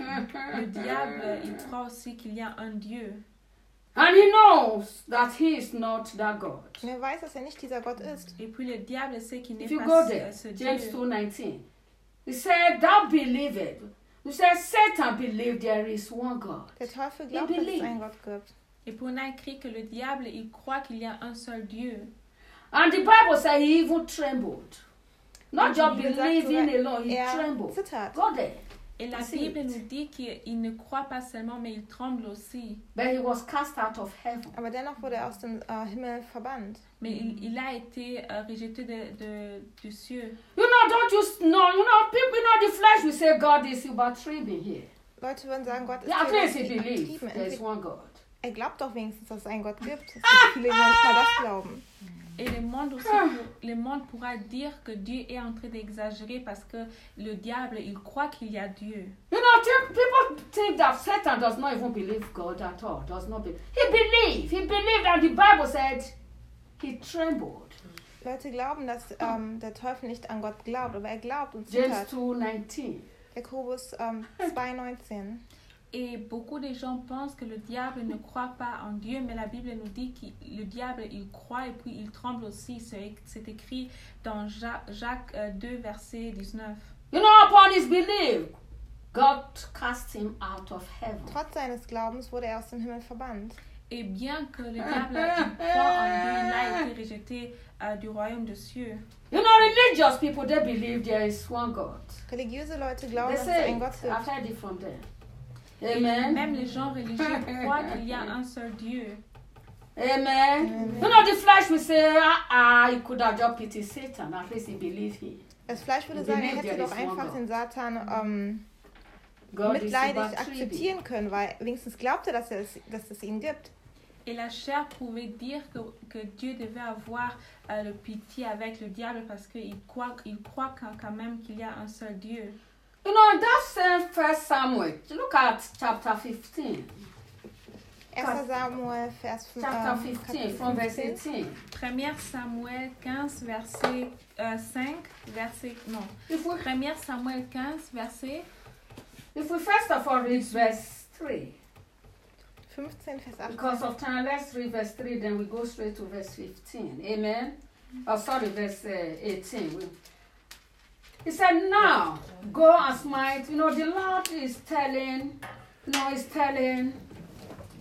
le diable, il croit aussi qu'il y a un Dieu. And he knows that he is not that God. Und er weiß, dass er nicht dieser Gott ist. Et puis le diable sait qu'il n'est If you pas go ce, there, ce James Dieu. two nineteen, he said, thou believest. He said, Satan believed there is one God. Der Teufel glaubt, dass es believe. einen Gott gibt. Et puis on a écrit que le diable, il croit qu'il y a un seul Dieu. And the Bible says he even trembled. Not just Die Bibel sagt believing sogar, alone, he er trembled. zittert. Go there. Et la I see Bible it. nous dit qu'il ne croit pas seulement, mais il tremble aussi. But he was cast out of heaven. Aber dennoch wurde er aus dem äh, Himmel verbannt. Mais il, il a été euh, rejeté de, de, du ciel. You know, don't you s- know, you know, people, you know, the flesh will say God is übertrieben here. Leute würden sagen, Gott ist Yeah, at hier least he believes übertrieben. there is Entweder- one God. Er glaubt doch wenigstens, dass es einen Gott gibt. Es gibt viele, die nicht mal das glauben. Et le monde aussi, pour- le monde pourra dire que Dieu est en train d'exagérer parce que le diable, il croit qu'il y a Dieu. You know, think- people think that Satan does not even believe God at all. Does not believe. He believed. He believed, and the Bible said he trembled. Leute glauben, dass ähm, der Teufel nicht an Gott glaubt, aber er glaubt und James zittert. two nineteen. Jakobus ähm, zwei neunzehn. Et beaucoup de gens pensent que le diable ne croit pas en Dieu, mais la Bible nous dit que le diable, il croit et puis il tremble aussi. C'est c'est écrit dans Ja- Jacques euh, deux, verset dix-neuf. You know, upon his belief, God cast him out of heaven. Trotz seines Glaubens wurde er aus dem Himmel verbannt. Et bien que le diable il croit en Dieu, il a été rejeté euh, du royaume des cieux. You know, religious people, they believe there is one God. Religiöse Leute glauben, They dass es say einen it. Gott I've gibt. heard it from them. Et Amen. même les gens religieux croient qu'il y a un seul Dieu. Amen. Amen. You know, the flesh will say, ah, ah, he could have just pitied Satan. At least he believed him. Das Fleisch würde You sagen, er believe hätte there doch is one einfach God. den Satan ähm, God is mitleidig übertrieben. akzeptieren können, weil wenigstens glaubt er, dass, er es, dass es ihn gibt. Et la chair pouvait dire que, que Dieu devait avoir euh, le pitié avec le diable parce qu'il croit, il croit quand, quand même qu'il y a un seul Dieu. You know, in that same First Samuel, look at chapter fifteen. erster Samuel, Vers fünf, Chapter ähm, fifteen, Kapitel from verse fünfzehn. eighteen. premier Samuel quinze, verset euh, cinq, verset... Non. If we, premier Samuel quinze, verset... if we first of all read verse three, fünfzehn, Vers because achtzehn. of time, let's read verse three, then we go straight to verse fifteen. Amen. Oh, sorry, verse uh, eighteen. We- He said, now go and smite. You know, the Lord is telling, you know, he's telling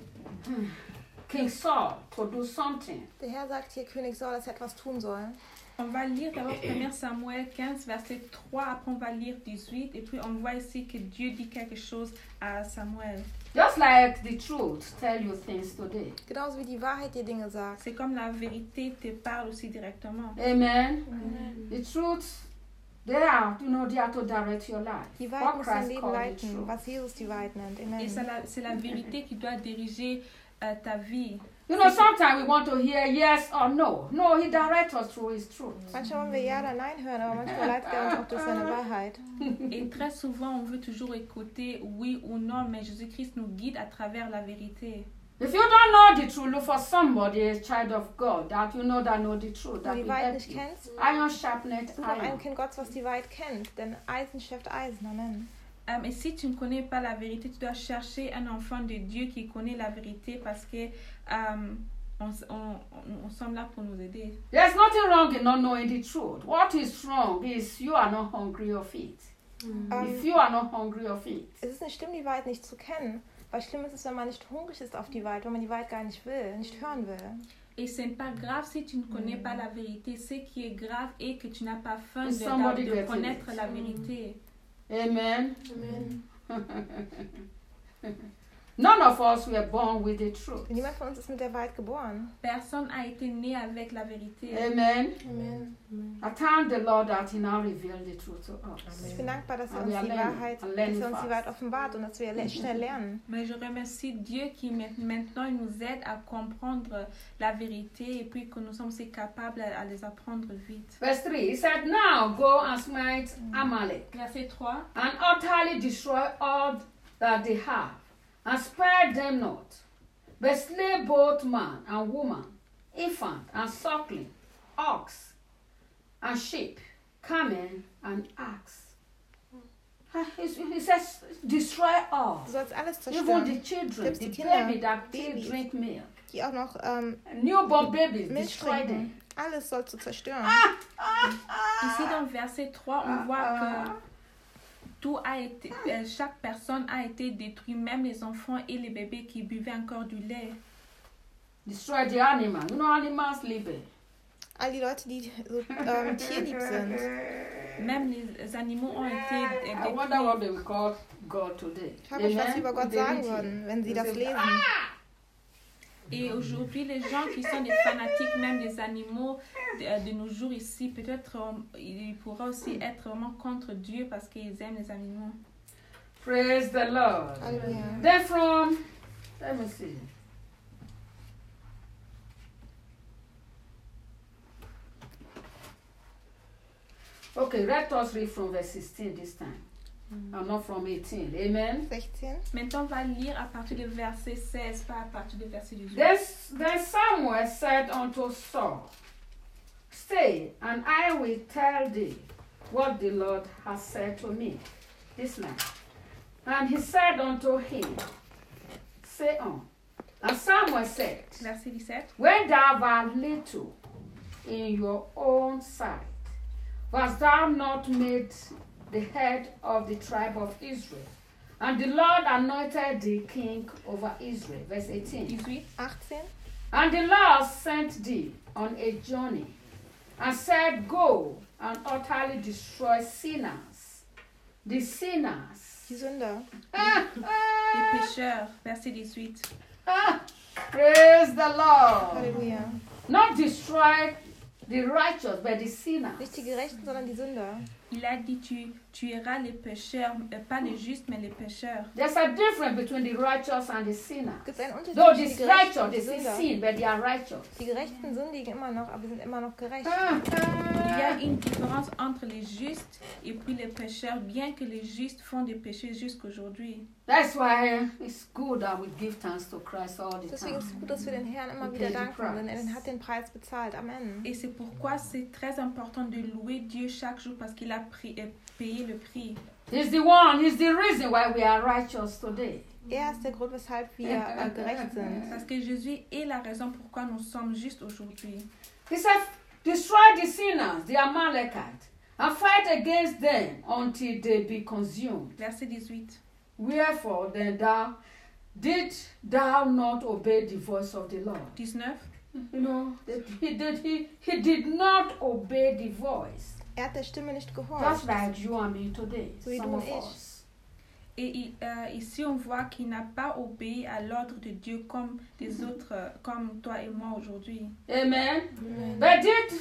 hmm, King Saul to do something. Der Herr sagt hier König Saul, dass er etwas tun soll. On va lire d'abord premier Samuel quinze, verset trois, après on va lire dix-huit, et puis on voit ici que Dieu dit quelque chose à Samuel. Just like the truth tell you things today. Genauso wie die Wahrheit dir Dinge sagt. C'est comme la vérité te parle aussi directement. Amen. Amen. The truth, they are, you know, they are to direct your life. Die What Wahrheit muss dein Christ Leben called the leiten, truth. was Jesus die Wahrheit nennt. Et Amen. c'est la, c'est la vérité qui doit diriger euh, ta vie. You know, sometimes we want to hear yes or no. No, he directs us through his truth. Manchmal wollen wir Ja oder Nein hören, aber manchmal leitet er uns auch durch seine Wahrheit. Et très souvent, on veut toujours écouter oui ou non, mais Jésus-Christ nous guide à travers la vérité. If you don't know the truth, look for somebody, a child of God, that you know that know the truth. Wenn That du will die Wahrheit help nicht you. kennst, Iron sharpened such nach einem iron. Kind Gottes, was die Wahrheit kennt, denn Eisen schärft Eisen. Amen. Um, et si tu ne connais pas la vérité, tu dois chercher un enfant de Dieu qui connaît la vérité parce que um, on, on, on, on sommes là pour nous aider. There's nothing wrong in not knowing the truth. What is wrong is you are not hungry of it. Ähm, If you are not hungry of it. es ist nicht schlimm, die Wahrheit nicht zu kennen. Was schlimm ist, ist, wenn man nicht hungrig ist auf die Wahrheit, wenn man die Wahrheit gar nicht will, nicht hören will. Et ce n'est pas grave si tu ne connais pas la vérité. Ce qui est grave est que tu n'as pas faim Is de, somebody de, de getting connaître it? la vérité. Amen. Amen. None of us were born with the truth. Niemand von uns ist mit der Wahrheit geboren. Personne n'a été né avec la vérité. Amen. Amen. I thank the Lord that He now revealed the truth to us. Ich bin dankbar, dass er And uns we are die learning, Wahrheit, and dass learning er uns die fast. Wahrheit offenbart und dass wir le- schnell lernen. Mais je remercie Dieu qui maintenant nous aide à comprendre la vérité et puis que nous sommes aussi capables à, à les apprendre vite. Verse three, He said, Now go and smite Amalek, Verset trois. and utterly destroy all that they have, and spare them not, but slay both man and woman, infant and suckling, ox and sheep, camel and ass. Ah, He he says, destroy all. Du sollst alles Even zerstören. the children, Selbst the die Kinder, baby that still Babys. drink milk, Die auch noch ähm, newborn babies, Milch destroy them. trinken. Alles sollst du zerstören. Ici dans verset trois, on voit que tout a été, euh, chaque personne a été détruite, même les enfants et les bébés qui buvaient encore du lait. Destroy the animal. You know animals live. All die Leute, die so ähm, tierlieb sind. Même les animaux ont été euh, I wonder what détruits. they will call God today. Ich frage mich, was sie Amen. über Gott They sagen read it. würden, wenn sie They das say, lesen. Et aujourd'hui, les gens qui sont des fanatiques, même des animaux de, euh, de nos jours ici, peut-être euh, ils pourraient aussi être vraiment contre Dieu parce qu'ils aiment les animaux. Praise the Lord. Halleluja. Then from, let me see. Okay, let us read from verse sixteen this time, and not from eighteen. Amen. sechzehn. Maintenant, on va lire à partir du verset seize, pas à partir du verset dix-huit. Then, then Samuel said unto Saul, Stay, and I will tell thee what the Lord has said to me this night. And he said unto him, Say on. And Samuel said, Verset dix-sept. When thou art little in your own sight, was thou not made the head of the tribe of Israel? And the Lord anointed thee king over Israel. Verse eighteen. dix-huit. achtzehn. And the Lord sent thee on a journey, and said, Go and utterly destroy sinners, the sinners. Die Sünder. Ah, Les ah, pécheurs. Verset dix-huit. ah. Praise the Lord. Halleluja. Not destroy the righteous, but the sinners. Nicht die Gerechten, sondern die Sünder. Il a dit, tu tueras les pécheurs, euh, pas les justes, mais les pécheurs. There's a difference between the righteous and the sinner. Es gibt einen Unterschied Though zwischen this die Gerechten righteous, und die they Sünder. sin, but they are righteous. Die Gerechten sündigen immer noch, aber sind immer noch gerecht. Ah, Il y a ah. une différence entre les justes et puis les pécheurs, bien que les justes font des péchés jusqu'aujourd'hui. That's why it's good that we give thanks to Christ all the Deswegen ist es time. gut, dass wir den Herrn immer Okay, wieder the danken, denn price. er hat den Preis bezahlt. Amen. Et c'est pourquoi c'est très important de louer Dieu chaque jour parce qu'il a pris, euh, payé le prix. He's the one, he's the reason why we are righteous today. Er ist der Grund, weshalb wir äh, gerecht sind. Parce que Jésus est la raison pourquoi nous sommes justes aujourd'hui. He said, Destroy the sinners, the Amalekites, and fight against them until they be consumed. Verset dix-huit. Wherefore then thou did thou not obey the voice of the Lord? dix-neuf. you know, that he did he he did not obey the voice. Er hat der Stimme nicht Just gehorcht. like you and me today, So wie some du of und ich. us. Et il- euh, ici, on voit qu'il n'a pas obéi à l'ordre de Dieu comme les autres, euh, comme toi et moi aujourd'hui. Amen. Amen. They did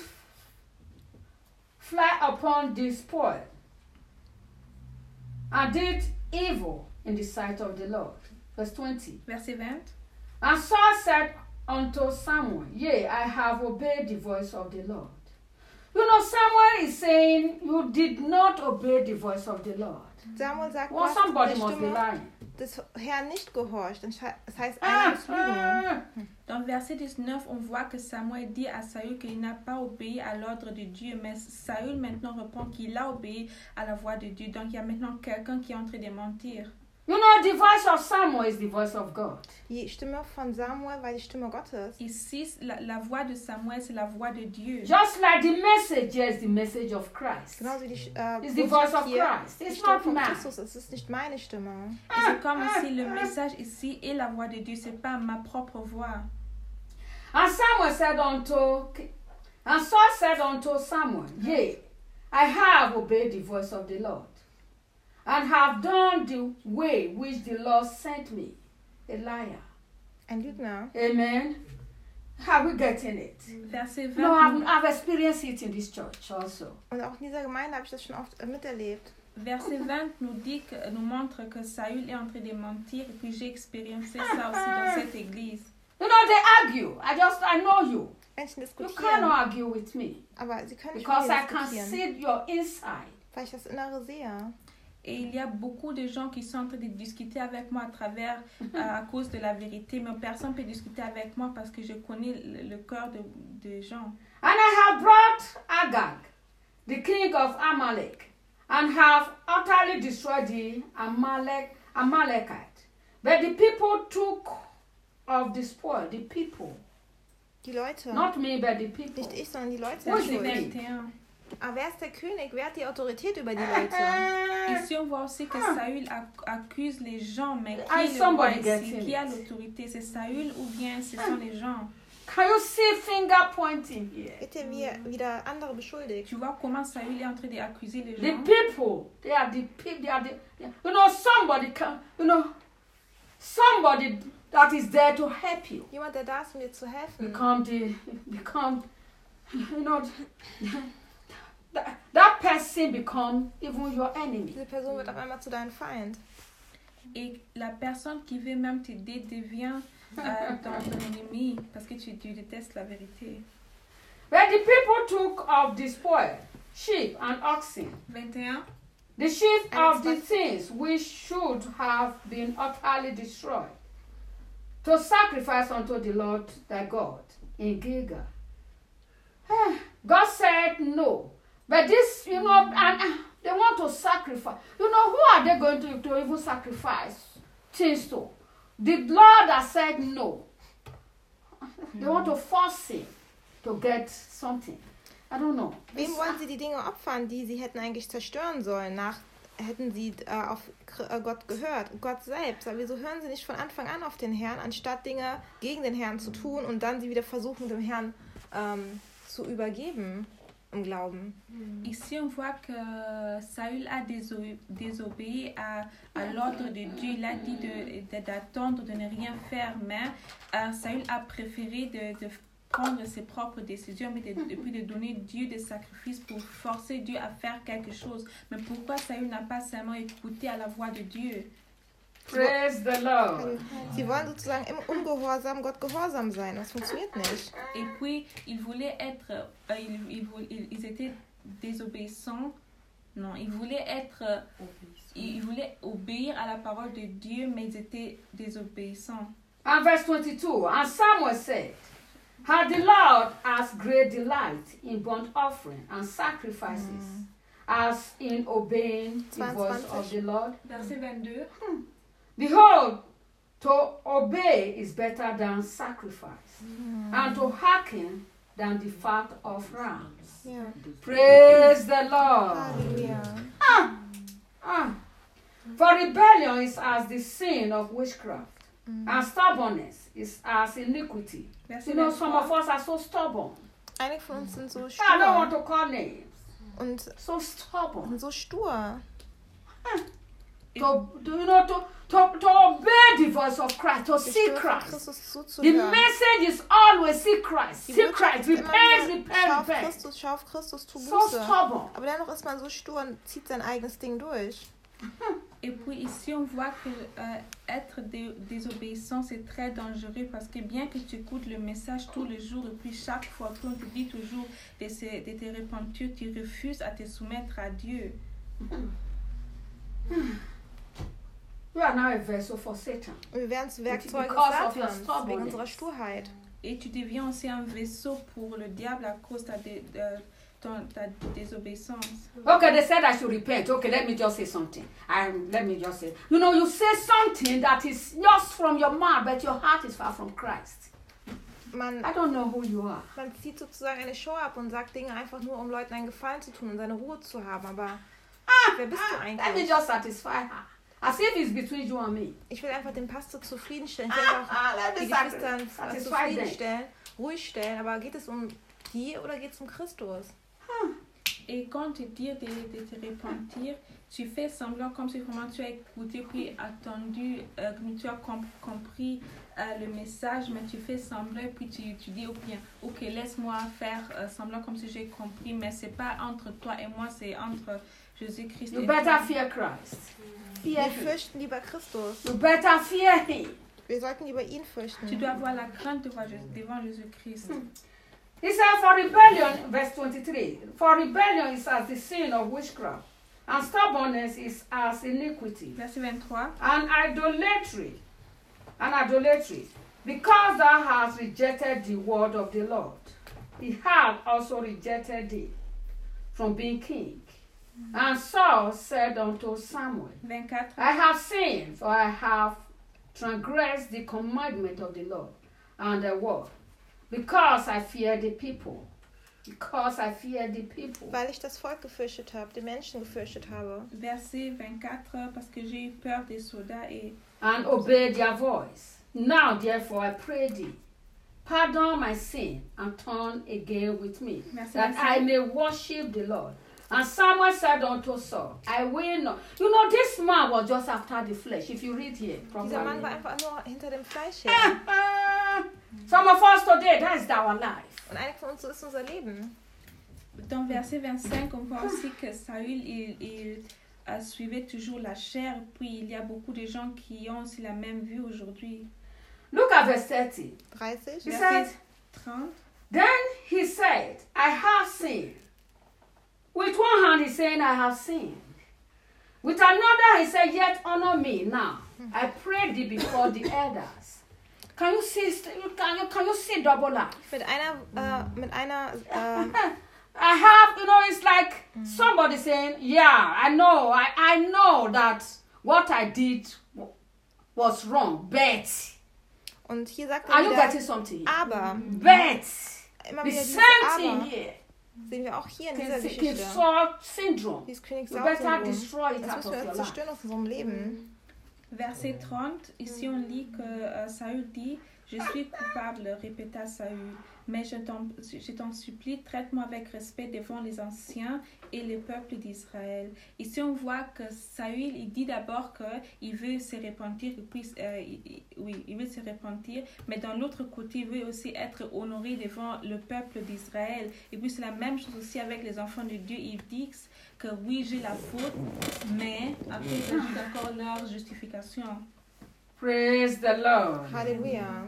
fly upon the spoil and did evil in the sight of the Lord. Verse twenty. Verset vingt. And Saul said unto Samuel, Yea, I have obeyed the voice of the Lord. You know, Samuel is saying, you did not obey the voice of the Lord. Samuel sagt, Well, du somebody hast der must be Stimme lying. des Herrn nicht gehorcht. Das heißt, einer Ah, muss lügen. ah, Dans verset dix-neuf, on voit que Samuel dit à Saül qu'il n'a pas obéi à l'ordre de Dieu, mais Saül maintenant répond qu'il a obéi à la voix de Dieu. Donc il y a maintenant quelqu'un qui est en train de mentir. You know, the voice of Samuel is the voice of God. Die Stimme von Samuel war die Stimme Gottes. Ici, la, la voix de Samuel, c'est la voix de Dieu. Just like the message here is the message of Christ. Genauso wie die äh, It's the voice Botschaft of hier, Christ. die It's Stimme not von man. Christus. Es ist nicht meine Stimme. Et c'est comme si le message ici est la voix de Dieu, c'est pas ma propre voix. And Samuel said unto, and Saul said unto Samuel, Yea, I have obeyed the voice of the Lord, and have done the way which the Lord sent me. A liar. Ein Lügner. Amen. Are we getting it? Verset No, I've, vingt, I've experienced it in this church also. Und auch in dieser Gemeinde habe ich das schon oft äh, miterlebt. verset vingt nous dit que, nous montre que Saül est en train de mentir, et puis j'ai expérimenté ça aussi dans cette église. You know, they argue. I just, I know you. Menschen You diskutieren. cannot argue with me. Aber sie können nicht Because mit I mir can diskutieren. see your inside. Weil ich das Innere sehe. Et il y a beaucoup de gens qui sont en train de discuter avec moi à travers, euh, à cause de la vérité, mais personne ne peut discuter avec moi parce que je connais le, le cœur de, de gens. And I have brought Agag, the king of Amalek, and have utterly destroyed the Amalek, Amalekite. But the people took of the spoil, the people. Die Leute. Not me, but the people. Nicht ich, sondern die Leute. Wo ist sind die schuld. Welt? vingt et un. Aber wer ist der König? Wer hat die Autorität über die Leute? Ici, on voit aussi que Saül ac- accuse les gens, mais qui Ah, est le somebody roi gets ici? in Qui a it. l'autorité? C'est Saül ou bien ce sont les gens? Can you see finger pointing here? Wird er wie, wieder andere beschuldigt? Tu vois comment Saül est en train d'accuser les The gens? people, they are the people, they are the, you know, somebody can, you know, somebody that is there to help you. Jemand, der da ist, um dir zu helfen. Become the, become, you know, that, that person become even your enemy. Diese Person wird auf einmal zu deinem Feind. Et la personne qui veut même t'aider devient euh, ton, ton ennemi parce que tu, tu détestes la vérité. But the people took of the spoil, sheep and oxen, vingt et un. the sheep And of it's the like- things which should have been utterly destroyed, to sacrifice unto the Lord thy God in Gilgal. God said no. But this, you know, and uh, they want to sacrifice. You know, who are they going to, to even sacrifice things to? The Lord has said no. They want to force him to get something. I don't know. Wem It's- wollen sie die Dinge opfern, die sie hätten eigentlich zerstören sollen? Nach hätten sie äh, auf Kr- äh, Gott gehört, Gott selbst. Aber wieso hören sie nicht von Anfang an auf den Herrn, anstatt Dinge gegen den Herrn zu tun und dann sie wieder versuchen, dem Herrn ähm, zu übergeben im Glauben? Ici, on voit que Saül a déso- désobéi à, à l'ordre de Dieu. Il a dit de, de- d'attendre, de ne rien faire, mais euh, Saül a préféré de, de prendre ses propres décisions, mais de, de, puis de donner Dieu des sacrifices pour forcer Dieu à faire quelque chose. Mais pourquoi Saül n'a pas seulement écouté à la voix de Dieu? Praise the Lord. Sie wollen sozusagen im Ungehorsam Gott gehorsam sein. Das funktioniert nicht. Et puis, ils voulaient être, euh, ils, ils, voulaient- ils, ils étaient désobéissants. Non, ils voulaient être, euh, ils, ils voulaient obéir à la parole de Dieu, mais ils étaient désobéissants. And verse twenty-two, and Samuel said, Had the Lord as great delight in burnt offering and sacrifices as in obeying the voice of the Lord? Verset vingt-deux. Behold, to obey is better than sacrifice, and to hearken than the fat of rams. Ja. Praise the Lord. Halleluja. Ah, ah. For rebellion is as the sin of witchcraft, Mm. And stubbornness is as iniquity. Verset You know, some of vingt-trois. us are so stubborn. Einige von uns sind so I don't want stur to call names. und So stubborn. sind so stur. To, to you know, to, to, to obey the voice of Christ, to Die see Stimme von Christ. Christus The zuzuhören. message is always see Christ, Die see Botschaft Christ, ist immer repent, wieder, repent, schau auf repent. Christus, schau auf Christus, tu So Buße. stubborn. Aber dennoch ist man so stur und zieht sein eigenes Ding durch. Et puis ici, on voit que euh, être dé- désobéissant, c'est très dangereux parce que bien que tu écoutes le message tous les jours et puis chaque fois qu'on te dit toujours de, se, de te repentir, tu refuses à te soumettre à Dieu. You are now a vessel for Satan. Und wir werden zu Werkzeugen des Because of your Satans, wegen stubbornness. unserer Sturheit. Et tu deviens aussi un vaisseau pour le diable à cause de ta, dé- de ton- ta désobéissance. Okay, they said I should repent. Okay, let me just say something. I let me just say. You know, you say something that is just from your mouth, but your heart is far from Christ. Man, I don't know who you are. man zieht sozusagen eine Show ab und sagt Dinge einfach nur, um Leuten einen Gefallen zu tun und seine Ruhe zu haben. Aber wer bist du Let me eigentlich? just satisfy her. As if it's between you and me. Ich will einfach den Pastor zufriedenstellen. Ich will einfach Ah, let die me Geschwister satisfy them. zufriedenstellen, ruhig stellen. Aber geht es um die oder geht es um Christus? Et quand on te dit de, de te repentir, tu fais semblant comme si vraiment tu as écouté puis attendu, euh, que tu as com- compris euh, le message, mais tu fais semblant puis tu, tu dis, ok, ok, laisse-moi faire euh, semblant comme si j'ai compris, mais c'est pas entre toi et moi, c'est entre Jésus-Christ You et better toi. fear Christ. Wir Fear him. fürchten lieber Christus. You better fear him. Wir sollten lieber ihn Tu fürchten. dois avoir la crainte devant Jésus- devant Jésus-Christ. He said, for rebellion, verse twenty-three, for rebellion is as the sin of witchcraft, and stubbornness is as iniquity, Verset vingt-trois. and idolatry, and idolatry, because thou hast rejected the word of the Lord. He had also rejected thee from being king. And Saul said unto Samuel, vingt-quatre. I have sinned, for I have transgressed the commandment of the Lord and the word, because I fear the people. Because I fear the people. Weil ich das Volk gefürchtet habe, die Menschen gefürchtet habe. Verset vingt-quatre, parce que j'ai eu peur des soldats et And obey their voice. Now, therefore, I pray thee, pardon my sin and turn again with me, Verset that I vingt-cinq. may worship the Lord. And Samuel said unto Saul, I will not. You know, this man was just after the flesh. If you read here, Dieser Mann war probably. einfach nur hinter dem Fleisch her. Some of us today, that is our life. Und einige von uns, so ist unser Leben. Dans verset vingt-cinq, on voit aussi que Saül, il, il euh, suivait toujours la chair. Puis il y a beaucoup de gens qui ont aussi la même vue aujourd'hui. Look at verse thirty. dreißig. He Verset said, trente. Then he said, I have sinned. With one hand he's saying, I have sinned. With another he said, yet honor me now. I pray thee before the elders. Can you see, can you, can you see double life? Mit einer, äh, mit einer, äh, I have, you know, it's like somebody saying, yeah, I know, I, I know that what I did w- was wrong, but, und hier sagt are er you wieder, getting something? aber. But, Immer the wieder dieses same thing Aber here. sehen wir auch hier in dieser King King Geschichte. Saul syndrome. Dieses König You better Saul-Syndrom. destroy it Das out müssen of wir your uns life. zerstören aus unserem Leben. Verset trente, ici on lit que euh, Saül dit, je suis coupable, répéta Saül, mais je t'en, je t'en supplie, traite-moi avec respect devant les anciens et le peuple d'Israël. Ici on voit que Saül, il dit d'abord qu'il veut se repentir, et puis, euh, il- il- oui, il veut se repentir, mais d'un autre côté, il veut aussi être honoré devant le peuple d'Israël. Et puis c'est la même chose aussi avec les enfants de Dieu, ils disent que oui, j'ai la faute, mais après ils ajoutent encore leur justification. Praise the Lord. Halleluja.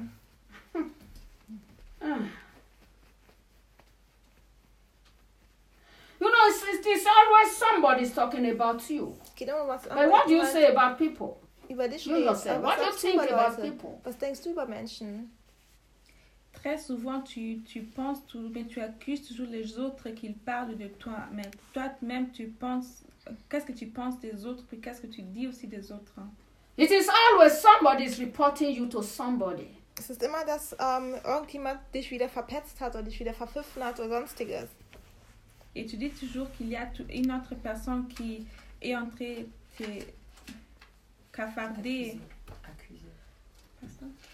You know, it's, it's, it's always somebody's talking about you. Es geht immer um was But what do you anderes. say about people? Über dich You redest. yourself. Aber What was do you sagst du think über about Leute? people? Was denkst du über Menschen? Très souvent, tu, tu penses, tout, mais tu accuses toujours les autres qu'ils parlent de toi. Mais toi-même, tu penses, qu'est-ce que tu penses des autres, puis qu'est-ce que tu dis aussi des autres. hein? It is always somebody's reporting you to somebody. Es ist immer, dass ähm, irgendjemand dich wieder verpetzt hat oder dich wieder verpfiffen hat oder sonstiges. Et tu dis toujours qu'il y a tout- une autre personne qui est en train de te cafarder. Accusé. Pas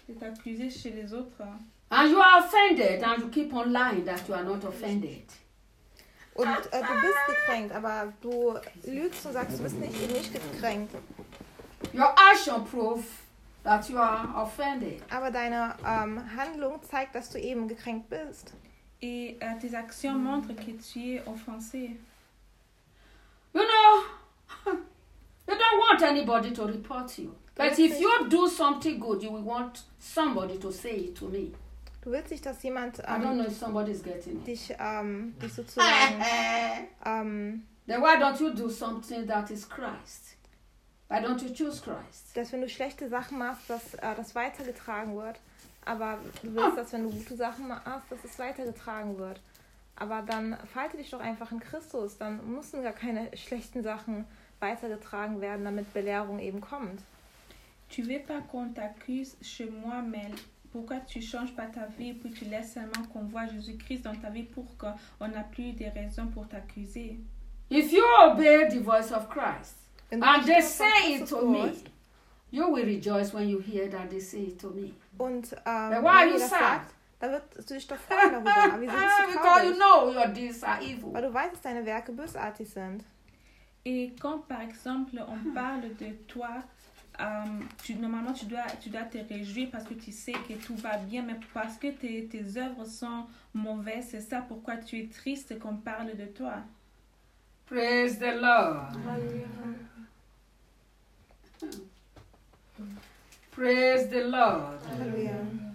de t'accuser chez les autres. And you are offended and you keep on lying that you are not offended. Und äh, du bist gekränkt, aber du lügst und sagst, du bist nicht, nicht gekränkt. Your action proves that you are offended. Aber deine ähm, Handlung zeigt, dass du eben gekränkt bist. Et euh, tes actions montrent que tu es offensé. You know, you don't want anybody to report you. But if you do something good, you will want somebody to say it to me. Du willst nicht, dass jemand I don't know ähm, if somebody is getting it. dich, ähm, dich sozusagen... ähm, Then why don't you do something that is Christ? Why don't you choose Christ? dass wenn du schlechte Sachen machst, dass äh, das weitergetragen wird. Aber du willst, dass wenn du gute Sachen machst, dass es weitergetragen wird. Aber dann falte dich doch einfach in Christus. Dann müssen gar keine schlechten Sachen weitergetragen werden, damit Belehrung eben kommt. Tu veux pas qu'on t'accuse chez moi, mais pourquoi tu changes pas ta vie puis tu laisses seulement qu'on voit Jésus-Christ dans ta vie pour qu'on n'a plus de raisons pour t'accuser? If you obey the voice of Christ Wenn du and nicht they von say it Christus to me, hörst you will rejoice when you hear that they say it to me. und But ähm, why are wenn you ihr das sad? sagt, dann wirst du dich doch freuen darüber. Aber wieso bist du Because you traurig? know your deeds are Weil evil. du weißt, dass deine Werke bösartig sind. Et quand par exemple on parle de toi, euh, tu, normalement tu dois, tu dois te réjouir parce que tu sais que tout va bien, mais parce que tes, tes œuvres sont mauvaises, c'est ça pourquoi tu es triste qu'on parle de toi. Praise the Lord. Praise the Lord. Halleluja.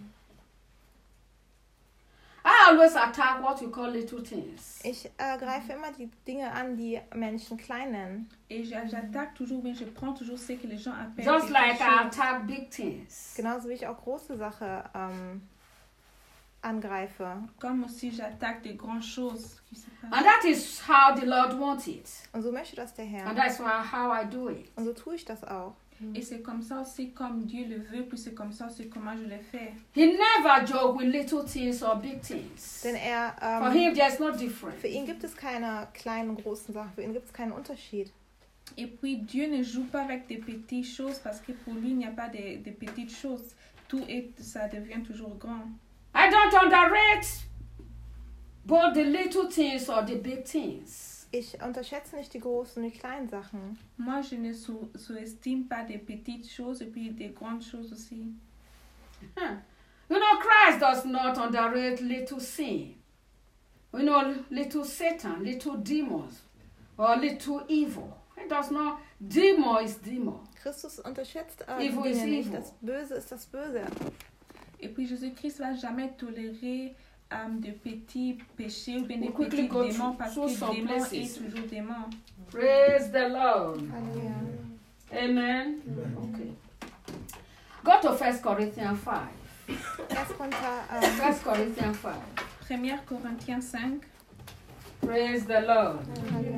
I always attack what you call little things. Ich äh, greife immer die Dinge an, die Menschen klein nennen. Et j'a- j'attaque toujours, mais je prends toujours ce que les gens appellent Just des like I choses. attack big things. Genauso wie ich auch große Sachen ähm, angreife. Comme aussi j'attaque des grandes choses qui se passent. And that is how the Lord wants it. Und so möchte das der Herr. And that's why, how I do it. Und so tue ich das auch. Et c'est comme ça aussi comme Dieu le veut, puis c'est comme ça aussi comment je le fais. He never joke with little things or big things. Denn er, For ähm, him, there's no difference. für ihn gibt es keine kleinen und großen Sachen. Für ihn gibt es keinen Unterschied. Et puis Dieu ne joue pas avec des petites choses parce que pour lui il n'y a pas de, de petites choses. Tout est, ça devient toujours grand. I don't underrate both the little things or the big things. Ich unterschätze nicht die großen und die kleinen Sachen. Moi je ne sous- sous-estime pas des petites choses et puis des grandes choses aussi. Huh. You know, Christ does not underrate little sin. You know, little Satan, little demons, or little evil. He does not. Demon is demon. Christus unterschätzt äh, die Evil is Dinge nicht. evil. Das Böse ist das Böse. Et puis Jésus-Christ va jamais tolérer um, de petits péchés ou bien des We'll quickly petits go démons through- parce through que some démon places. est toujours démon. Praise the Lord. Halleluja. Amen. Okay. Go to First Corinthians five. Erst runter, ähm, First Corinthians five. premier Corinthiens cinq. Praise the Lord. Halleluja.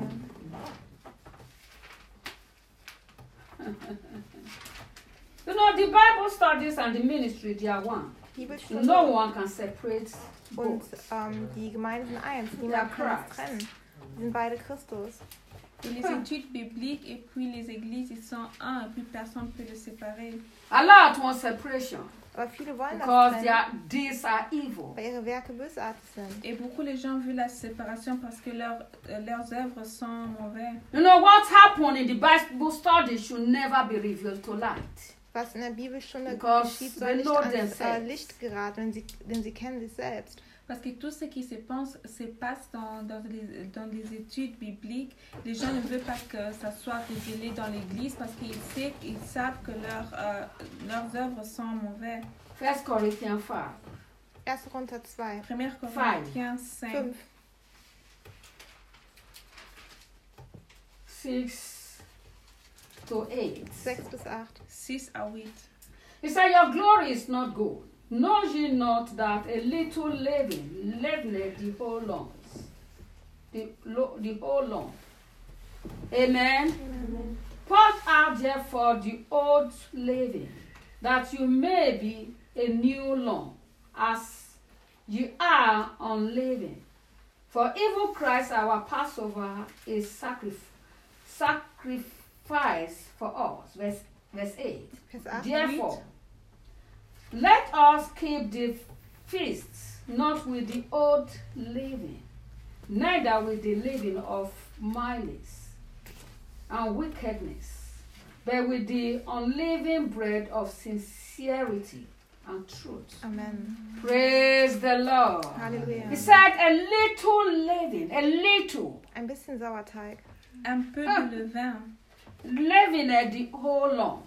You know, the Bible studies and the ministry, they are one. Bibelstunde No one can separate und both. ähm, die Gemeinde sind eins. Ja, Niemand kann Christ. es trennen. Sie sind beide Christus. Et les études bibliques et puis les églises, ils sont un et puis personne ne peut les séparer. A lot want separation Aber viele wollen das because trennen, their deeds are evil. weil ihre Werke bösartig sind. Et beaucoup les gens veulent la séparation parce que leurs euh, leurs œuvres sont mauvaises. You know, what happened in the Bible study should never be revealed to light. Was in der Bibelstunde Because geschieht, they soll nicht know ans äh, themselves. Licht geraten, denn sie, denn sie kennen sich selbst. Parce que tout ce qui se, pense, se passe dans, dans, les, dans les études bibliques, les gens ne veulent pas que ça soit révélé dans l'église parce qu'ils savent, ils savent que leur, euh, leurs œuvres sont mauvaises. First Corinthians five. erster Korinther zwei, premier Corinthiens cinq. fünf. six to eight. sechs bis acht. six à huit. He said, your glory is not good. Know ye not that a little leaven leaveneth the whole lump? The, lo- the whole lump. Amen. Amen. Put out therefore the old leaven, that you may be a new lump, as you are unleavened. For even Christ our Passover is sacrifice, sacrifice for us. Verse, verse eight. Vers acht. Therefore, Let us keep the feasts, not with the old leaven, neither with the leaven of malice and wickedness, but with the unleavened bread of sincerity and truth. Amen. Praise the Lord. Halleluja. He said a little leaven, a little, Ein bisschen Sauerteig. Un peu de levain. leavened the whole lump.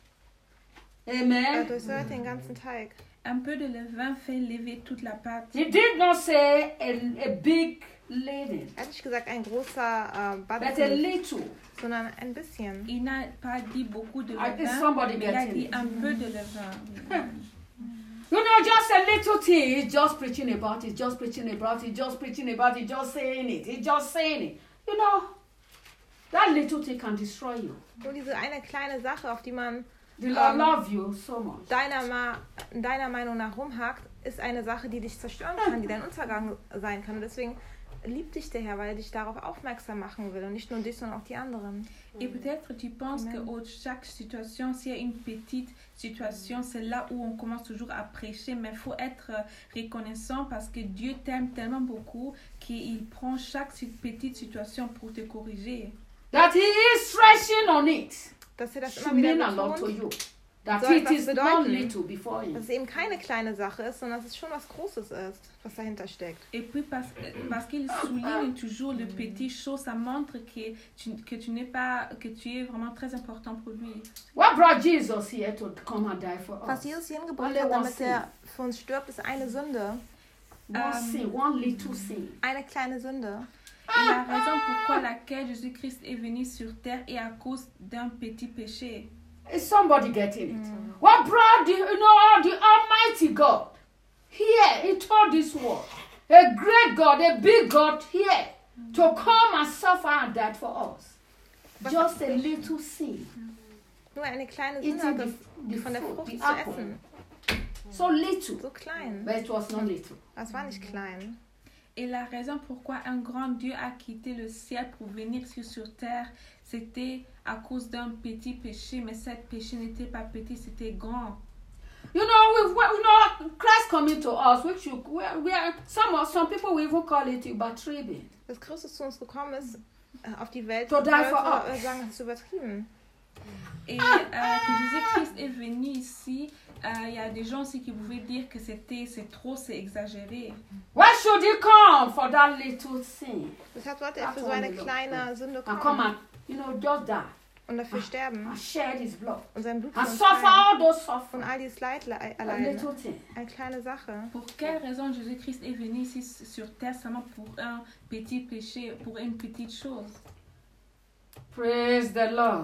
Er Amen. durchsäuert den ganzen Teig. Un peu de levain fait lever toute la pâte. He did not say a, a big leaven, Er hat nicht gesagt ein großer äh, but a Batzen, little. sondern ein bisschen. Il n'a pas dit beaucoup de Ah, is levain, somebody mais il a getting dit it? un peu de levain. You know, just a little thing, he's just preaching about it, just preaching about it, just preaching about it, just saying it, he's just saying it. You know, that little thing can destroy you. Nur diese eine kleine Sache, auf die man The Lord Um, loves you so much. deiner, Ma deiner Meinung nach rumhakt, ist eine Sache, die dich zerstören kann, die dein Untergang sein kann. Und deswegen liebt dich der Herr, weil er dich darauf aufmerksam machen will. Und nicht nur dich, sondern auch die anderen. Et peut-être tu penses Amen. que au- chaque situation, s'il y a une petite situation, c'est là où on commence toujours à prêcher. Mais il faut être reconnaissant parce que Dieu t'aime tellement beaucoup qu'il prend chaque si- petite situation pour te corriger. That he is stretching on it Dass er das should immer wieder mean a lot to betont, you. That soll it etwas is not bedeuten. little before dass him. es eben keine kleine Sache ist, sondern dass es schon was Großes ist, was dahinter steckt. Et puis parce, parce qu'il souligne toujours le petit chose, ça montre que tu, que tu n'es pas, que tu es vraiment très important pour lui. What brought Jesus here to come and die for Was us? Jesus hier hingebracht Only hat, one damit sin. er für uns stirbt, ist eine Sünde. One Um, sin, one little sin. Eine kleine Sünde. Et la raison pourquoi laquelle Jésus-Christ est venu sur terre est à cause d'un petit péché. Is somebody getting it? What brought the, you know, the Almighty God here into this world? A great God, a big God here to come and suffer and die for us. Just a little sin. Nur eine kleine Eating Sünde, the, das the von der fruit, Frucht the zu apple. essen. So little, So klein. but it was not little. Das war nicht klein. Et la raison pourquoi un grand Dieu a quitté le ciel pour venir sur, sur terre, c'était à cause d'un petit péché, mais ce péché n'était pas petit, c'était grand. You know, we've, you know, Christ coming to us, which you, we are, we are, some some people will even call it übertrieben. Dass Christus zu uns gekommen ist, äh, auf die Welt, To die Leute for us. äh, sagen, das ist übertrieben. Et euh, que Jésus-Christ est venu ici, il euh, y a des gens aussi qui pouvaient dire que c'était c'est trop, c'est exagéré. Why should he come for that little sin? Deshalb sollte er That's für so eine only love. kleine Sünde And come kommen and, you know, just die. und dafür sterben And shed his blood. und sein Blut für And uns suffer teilen all those und suffering. all dieses Leid le- A erleiden. little thing. Eine kleine Sache. Pour quelle raison Jésus-Christ est venu ici sur terre seulement pour un petit péché, pour une petite chose? Praise the Lord.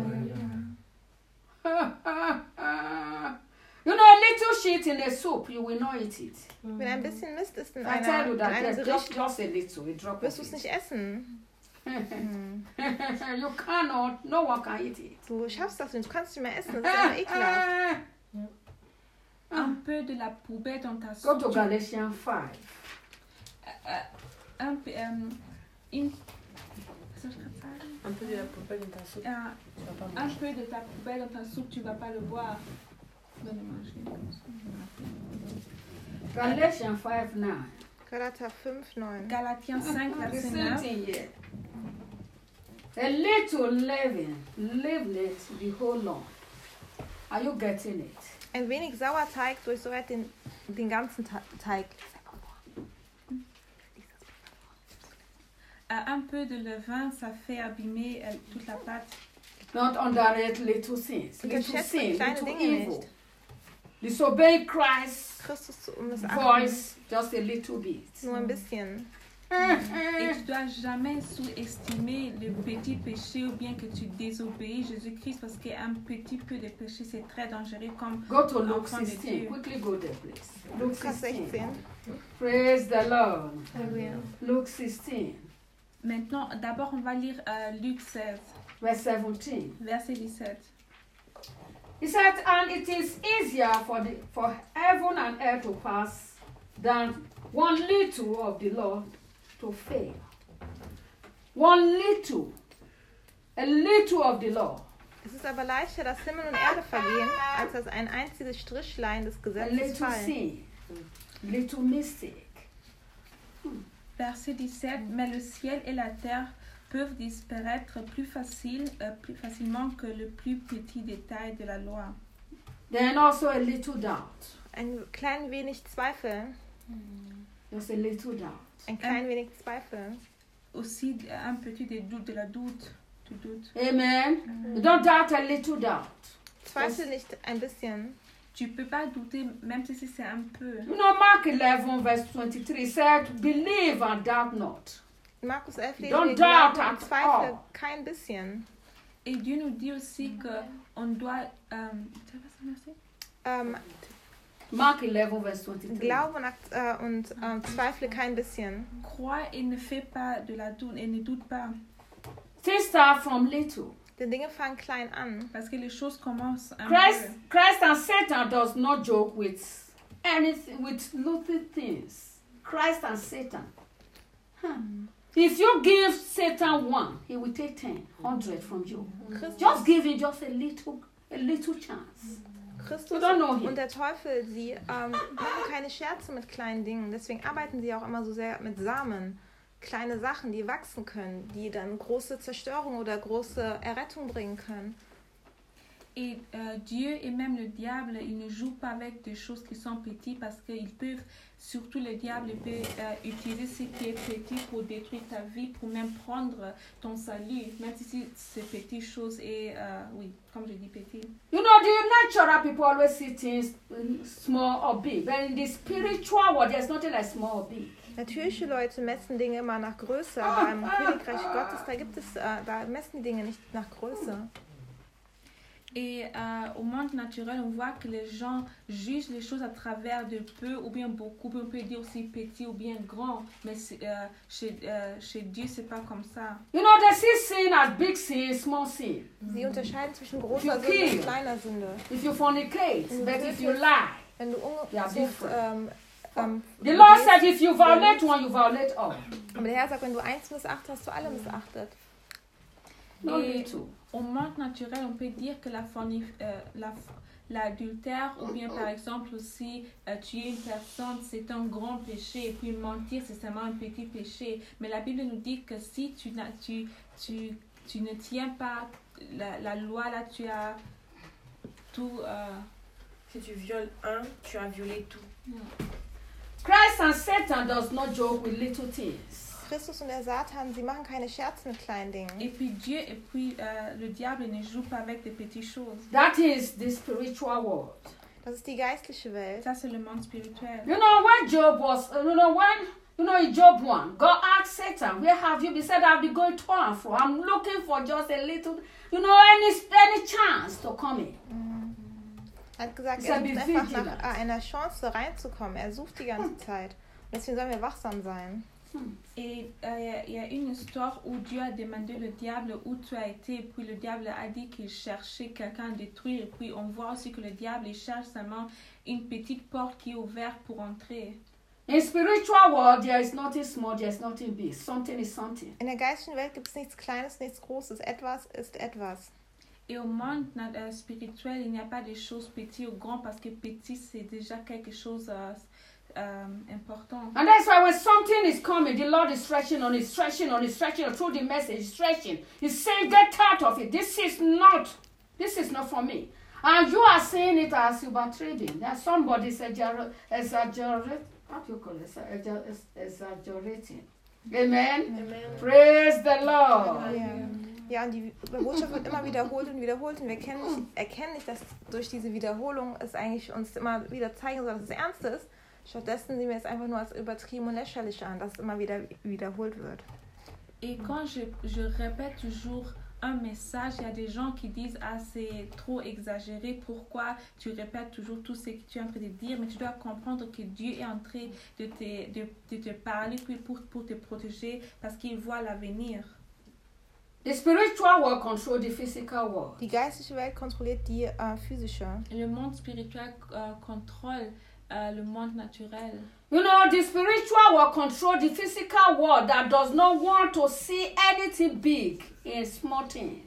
You know, a little shit in a soup, you will not eat it. Wenn ein bisschen Mist ist in, I einer, tell you in that, einem yes, just, Gericht, just a little, a drop wirst du of es it. nicht essen. Hm. You cannot, no one can eat it. Du schaffst das nicht, du kannst es nicht mehr essen, das ist einfach ekelhaft. Un peu de la poubelle dans ta Go soupe. to tu- Galatians five. un peu, euh, une... Qu'est-ce que je veux dire? Un peu de la poubelle dans ta soupe. Un, Tu vas pas un manger. peu de ta poubelle dans ta soupe, tu vas pas le boire. Donne-moi, je vais comme ça. Galatians five nine. Galater fünf neun. Galatiens cinq, The verset same neuf. thing here. A little leaven leaveneth the whole lump. Are you getting it? Ein wenig Sauerteig durchsäuert den, den ganzen Ta Teig. Euh, un peu de levain, ça fait abîmer euh, toute la pâte. Not underrate little sins, little Unterschätze sin, kleine little Dinge evil. nicht. Disobey Christ's Christus zu missachten. voice just a little bit. Nur ein bisschen. Et tu dois jamais sous-estimer le petit péché ou bien que tu désobéis Jésus-Christ parce qu'un petit peu de péché c'est très dangereux comme Go to Luke Enfant de sixteen. Dieu. Quickly go there, please. Luke Lukas sixteen. sechzehn. Praise the Lord. Halleluja. Luke sixteen, Maintenant, d'abord on va lire euh, Luc seize, verse seventeen. verset dix-sept. He said, and it is easier for the for heaven and earth to pass than one little of the law to fail. One little, a little of the law Es ist aber leichter, dass Himmel und Erde vergehen, als dass ein einziges Strichlein des A Gesetzes little fallen. sin, little mistake. Verset dix-sept, mais le ciel et la terre peuvent disparaître plus, facile, euh, plus facilement que le plus petit détail de la loi. Then also a little doubt. Ein klein wenig Zweifel. Just a little doubt. Ein klein wenig Zweifel. Aussi un petit de doute, de la doute. Du doute. Amen. You don't doubt a little doubt. Zweifel nicht ein bisschen. Tu peux pas douter, même si c'est un peu. You know, Mark eleven, verse twenty-three said, believe and doubt not. Markus elf lesen Don't wir, doubt Glauben und at Zweifel all. kein bisschen. Et Dieu nous dit aussi que on doit. Euh, tu vas ça, merci? Ähm, Mark eleven, verse twenty-three. Glaube und, äh, und ähm, Zweifle kein bisschen. Crois et ne fais pas de la doute et ne doute pas. Things start from little. Denn Dinge fangen klein an. Parce que les choses commencent un Christ, peu. Christ and Satan does not joke with anything, with little things. Christ and Satan. Huh. If you give Satan one, he will take ten, hundred from you. Christus, Just give him just a little, a little chance. Christus You don't know him. und der Teufel, sie ähm, machen keine Scherze mit kleinen Dingen. Deswegen arbeiten sie auch immer so sehr mit Samen. Kleine Sachen, die wachsen können, die dann große Zerstörung oder große Errettung bringen können. Et euh, Dieu et même le diable, ils ne jouent pas avec des choses qui sont petites parce qu'ils peuvent, surtout le diable peut euh, utiliser ce qui est petit pour détruire ta vie, pour même prendre ton salut, même si c'est petite chose et euh, oui, comme je dis petit. You know, the natural people always see things uh, small or big. But in the spiritual world, there's nothing like small or big. Natürliche Leute messen Dinge immer nach Größe, aber im Königreich Gottes, da gibt es, äh, da messen die Dinge nicht nach Größe. Et euh, au monde naturel, on voit que les gens jugent les choses à travers de peu ou bien beaucoup, on peut dire aussi petit ou bien grand, mais euh, chez, euh, chez Dieu, c'est pas comme ça. You know, they see sin as big sin, small sin. Sie unterscheiden zwischen großer You Sünde kill. und kleiner Sünde. If you fornicate, Mhm. but if you lie. Wenn du Ja, Unzucht different. ähm, ähm, The Lord begehst, said if you violate one, you violate all. aber der Herr sagt, wenn du eins missachtet, hast du alle missachtet. No Et little. au monde naturel, on peut dire que la forni- euh, la, l'adultère ou bien par exemple aussi euh, tuer une personne, c'est un grand péché et puis mentir, c'est seulement un petit péché. Mais la Bible nous dit que si tu, n'as- tu, tu, tu ne tiens pas la, la loi, là tu as tout... Euh, Si tu violes un, tu as violé tout. Christ and Satan does not joke with little things. Christus und der Satan, sie machen keine Scherze mit kleinen Dingen. et puis Dieu et puis euh, le diable ne joue pas avec des petites choses. That is the spiritual world. Das ist die geistliche Welt. Ça c'est le monde spirituel. You know, when Job was, uh, you know, when, you know, in Job one, God asked Satan, where have you been? He said, I've been going to and fro. I'm looking for just a little, you know, any, any chance to come in. Er hat gesagt, Ist er ja sucht wie einfach vigilant. nach äh, einer Chance reinzukommen. Er sucht die ganze Zeit. Und deswegen sollen wir wachsam sein. Et il euh, y a une histoire où Dieu a demandé le diable où tu as été, et puis le diable a dit qu'il cherchait quelqu'un à détruire, et puis on voit aussi que le diable il cherche seulement une petite porte qui est ouverte pour entrer. In spiritual world, there is nothing small, there is nothing big. Something is something. In der geistlichen Welt gibt es nichts Kleines, nichts Großes. Etwas ist etwas. Et au monde euh, spirituel, il n'y a pas de choses petites ou grandes parce que petit c'est déjà quelque chose euh, euh, important. And that's why when something is coming, the Lord is stretching on it, stretching on it, stretching through the message, stretching. He's saying, get out of it. This is not, this is not for me. And you are saying it as you are trading. That somebody is exagger- exaggerate, what do you call it? Exagger- Exaggerating. Amen. Amen. Praise the Lord. Ja. Ja, und die Botschaft wird immer wiederholt und wiederholt. Und wir kennen nicht, erkennen nicht, dass durch diese Wiederholung es eigentlich uns immer wieder zeigen soll, dass es ernst ist. Stattdessen sehen wir es einfach nur als übertrieben und lächerlich an, dass es immer wieder wiederholt wird. Et quand je, je répète toujours un message, il y a des gens qui disent ah c'est trop exagéré, pourquoi tu répètes toujours tout ce que tu es en train de dire, mais tu dois comprendre que Dieu est en train de te, de, de te parler puis pour, pour te protéger parce qu'il voit l'avenir. The spiritual world controls the physical world. Die geistliche Welt kontrolliert die äh, physische. Le monde spirituel euh, contrôle euh, le monde naturel. You know, the spiritual world controls the physical world that does not want to see anything big in small things.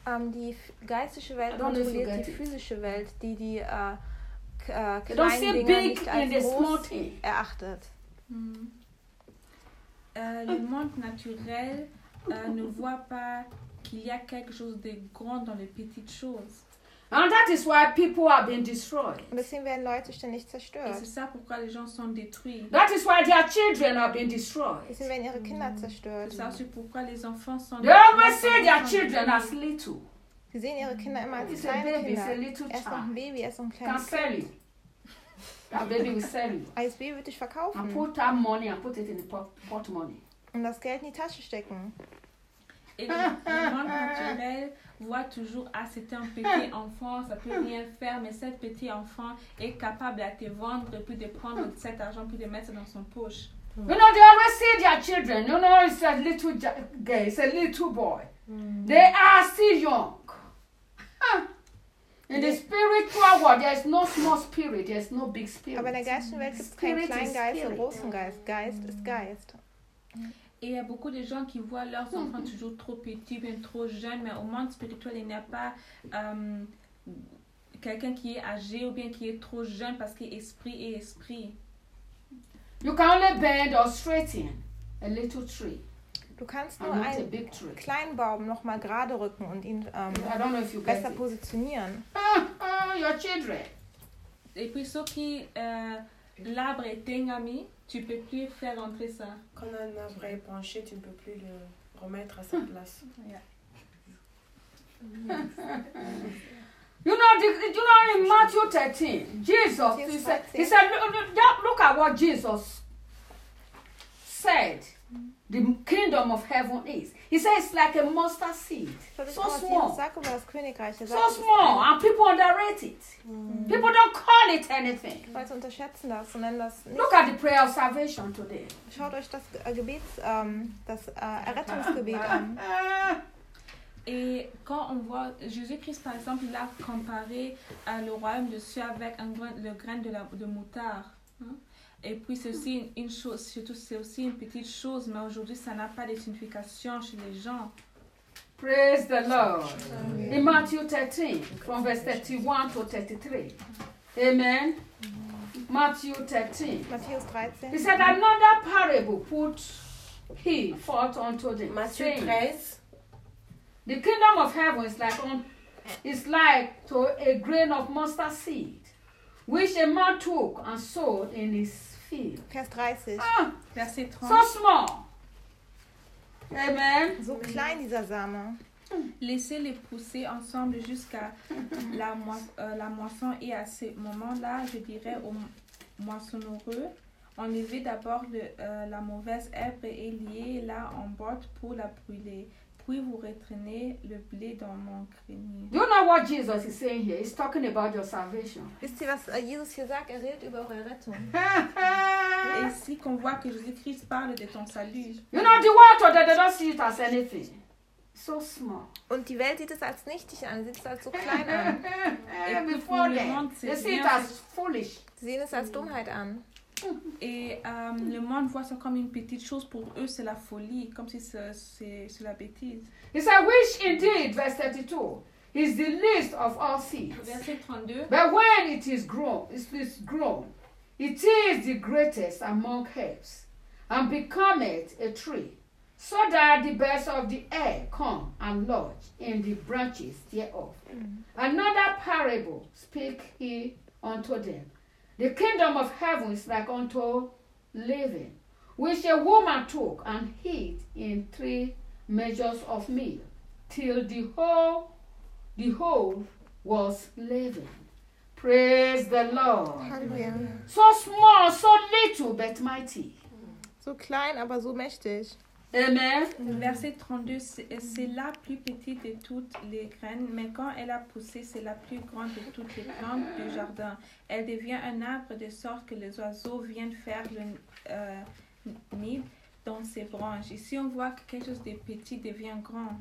Ähm, die f- geistige Welt I don't know if you kontrolliert get die it. physische Welt, die die äh, k- äh, They don't kleinen see Dinge big nicht in als the small groß thing. erachtet. Hmm. Euh, le monde naturel euh, ne voit pas qu'il y a quelque chose de grand dans les petites choses. And that is why people are being destroyed. Und deswegen werden Leute ständig Et zerstört. c'est ça pourquoi les gens sont détruits. That is why their children are being destroyed. Deswegen werden ihre Kinder zerstört. C'est ça aussi pourquoi les enfants sont They always détruits. see their children as little. Sie sehen ihre Kinder immer als It's a kleine baby, it's a Kinder. little Er ist noch ein child. Baby, er ist noch ein Can kleines sell Kind. you. That baby will sell you. Als Baby würde ich And verkaufen put that money and put it in the pot, pot money. und das Geld in die Tasche stecken. Et le, le monde naturel voit toujours, ah, c'était un petit enfant, ça peut rien faire, mais cet petit enfant est capable de te vendre, puis de prendre cet argent, puis de mettre ça dans son poche. You know, they always see their children. You know, it's a little ja- girl, it's a little boy. They are still young. Huh. In the spiritual world, there is no small spirit, there is no big spirit. Aber in der geistigen Welt gibt es keinen Spirit kleinen is Geist oder spirit. großen Geist. Geist ist Geist. Et il y a beaucoup de gens qui voient leurs enfants toujours trop petits, bien trop jeunes, mais au monde spirituel, il n'y a pas euh, quelqu'un qui est âgé ou bien qui est trop jeune parce qu'esprit est esprit. You can only bend or straighten a little tree, Du kannst nur and not a einen big tree. kleinen Baum nochmal gerade rücken und ihn ähm, I don't know if you get besser it. positionieren. Ah, ah, your children. Et puis, ceux qui, euh, l'arbre est engami, tu ne peux plus faire entrer ça. Quand un arbre est penché, tu ne peux plus le remettre à sa place. You know, the, you know, in Matthew thirteen, Jesus, he said, he said, look, look, look at what Jesus said the kingdom of heaven is. He said it's like a mustard seed. Schau dich So an, was Jesus small. sagt über das Königreich. Er So sagt, es ist small, ein- and people underrate it. People don't call it anything. Leute unterschätzen das und nennen das nicht. Look at the prayer of salvation today. Schaut euch das äh, Gebets, ähm, das äh, Errettungsgebet an. Ah, Et quand on voit Jésus-Christ, par exemple, il a comparé euh, le royaume de Dieu avec un grain, le grain de, la, de moutarde. Hein? Et puis, c'est aussi une, une chose, surtout, c'est aussi une petite chose, mais aujourd'hui, ça n'a pas de signification chez les gens. praise the Lord. In Matthew thirteen, from verse thirty-one to thirty-three. Amen. Matthew thirteen. Matthäus dreizehn. He said, another parable put he forth unto them, Matthieu saying, treize, the kingdom of heaven is like on, is like to a grain of mustard seed, which a man took and sowed in his field. Vers dreißig. Ah, Verset so trente. small. Amen. So klein dieser Same. Laissez-les pousser ensemble jusqu'à la, moi- euh, la moisson et à ce moment-là, je dirais aux moissonneurs, enlevez d'abord le, euh, la mauvaise herbe et liez-la en botte pour la brûler. Puis vous retraînez le blé dans mon grenier. Do you know what Jesus is saying here? He's talking about your salvation. Wisst ihr, was äh, Jesus hier sagt? Er redet über eure Rettung. Et ici qu'on voit que Jésus-Christ parle de ton salut. You know, the world today, they don't see it as anything. So small. Und die Welt sieht es als nichtig an, sieht es als so klein an. Before them, they see it as foolish. Sie sehen es als Dummheit an. Et euh, le monde voit ça comme une petite chose. Pour eux, c'est la folie, comme si c'est, c'est, c'est la bêtise. He said, which indeed, verse thirty-two, is the least of all seeds. Verset trente-deux. But when it is grown, it is grown, it is the greatest among herbs, and becometh a tree, so that the birds of the air come and lodge in the branches thereof. Another parable speak he unto them. The kingdom of heaven is like unto leaven, which a woman took and hid in three measures of meal, till the whole the whole was leavened. Praise the Lord. Halleluja. So small, so little, but mighty. So klein, aber so mächtig. Amen. Verset trente-deux, c'est, c'est la plus petite de toutes les graines, mais quand elle a poussé, c'est la plus grande de toutes les plantes du jardin. Elle devient un arbre de sorte que les oiseaux viennent faire le euh, nid dans ses branches. Ici, on voit que quelque chose de petit devient grand.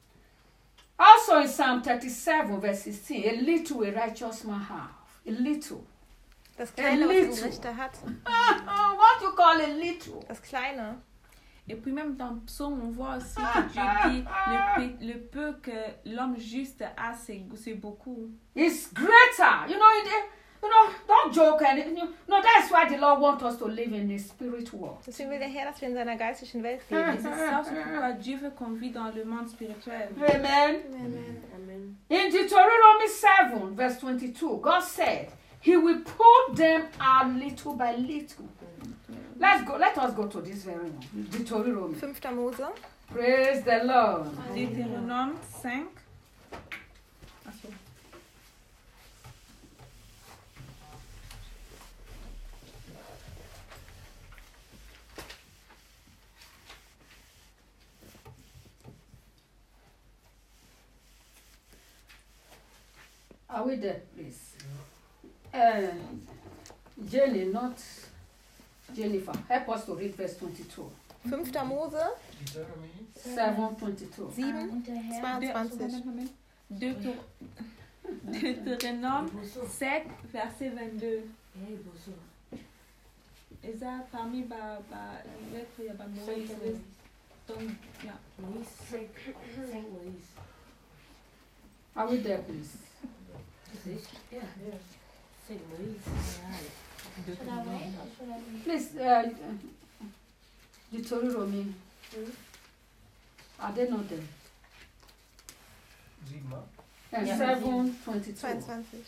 Also in Psalm thirty-seven, verse sixteen, a little a righteous man have. A little. Das Kleine, was little. ein Richter hat. What you call a little? Das Kleine. Et puis même dans le psaume, on voit aussi que Dieu dit le peu, le peu que l'homme juste a, c'est, c'est beaucoup. It's greater. You know, in the, you know, don't joke. And you know, that's why the Lord wants us to live in the spirit world. Deswegen will der Herr, dass wir in seiner geistlichen Welt Et leben. c'est ça pourquoi Dieu veut qu'on vive dans le monde spirituel. Amen. Amen. Amen. In Deuteronomy seven, verse twenty-two, God said He will put them out little by little. Let's go. Let us go to this very one. Deuteronomy. fünfter Mose. Praise the Lord. Deutéronome cinq. Achso. Are we there, please? Uh, Jenny, not Jennifer. Help us to read verse twenty-two. fünfter Mose seven twenty-two. sieben, Und der Herr zweiundzwanzig. Deutér- Deutéronome sept, verset vingt-deux. Et ça, parmi ba, ba, les lettres, il y a ba Moïse. Donc, yeah. Are we there, please? Should I wait or should I read? Please, uh, Deuteronomy. Are they not there? Uh, Yeah. seven twenty-two. zweiundzwanzig.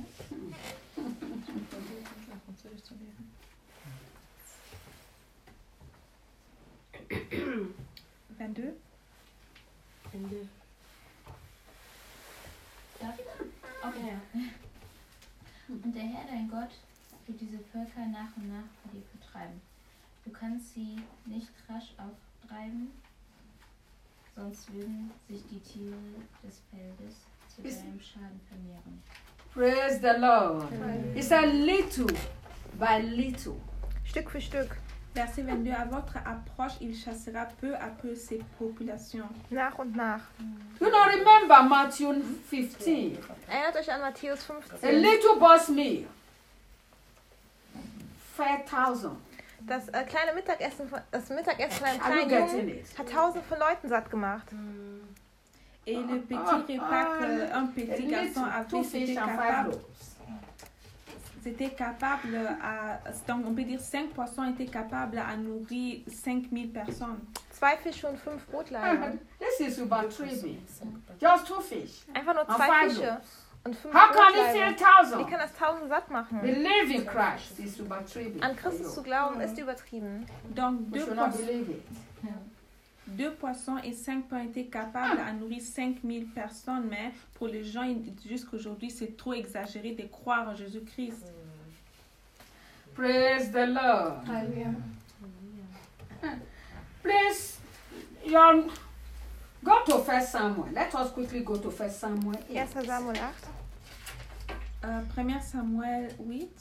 vingt-deux. Darf ich? Okay. Und der Herr, dein Gott, wird diese Völker nach und nach von dir vertreiben. Du kannst sie nicht rasch auftreiben, sonst würden sich die Tiere des Feldes zu Ist- deinem Schaden vermehren. Praise the Lord. It's a little by little. Stück für Stück. Verset vingt-deux. À votre approche, il chassera peu à peu ces populations. Nach und nach. You know, remember Matthew fifteen. Erinnert euch an Matthäus A fünfzehn. little boss meal. Five thousand. Das äh, kleine Mittagessen, von, das Mittagessen von einem Are you kleinen getting Jungen it? hat tausende von Leuten satt gemacht. Et le petit repas qu'un A petit garçon little, two avait, c'était fish and five capable, loaves. c'était capable à, donc on peut dire cinq poissons étaient capables à nourrir cinq mille personnes. Zwei Fische und fünf Brotlager. This is about three meals. Just two fish. Einfach nur And zwei five Fische loaves. und fünf How can you Brotlager. fill Wie thousand? kann das tausende satt machen? Believe in Christ is about three meals. An Christus zu glauben ist übertrieben. Donc We deux should not poissons, believe it. deux poissons et cinq pains étaient capables à nourrir cinq mille personnes, mais pour les gens ils- jusqu'aujourd'hui c'est trop exagéré de croire en Jésus-Christ. Praise the Lord. Hallelujah. Please, you go to First Samuel. Let us quickly go to First Samuel eight. erster Samuel acht. Euh, premier Samuel huit.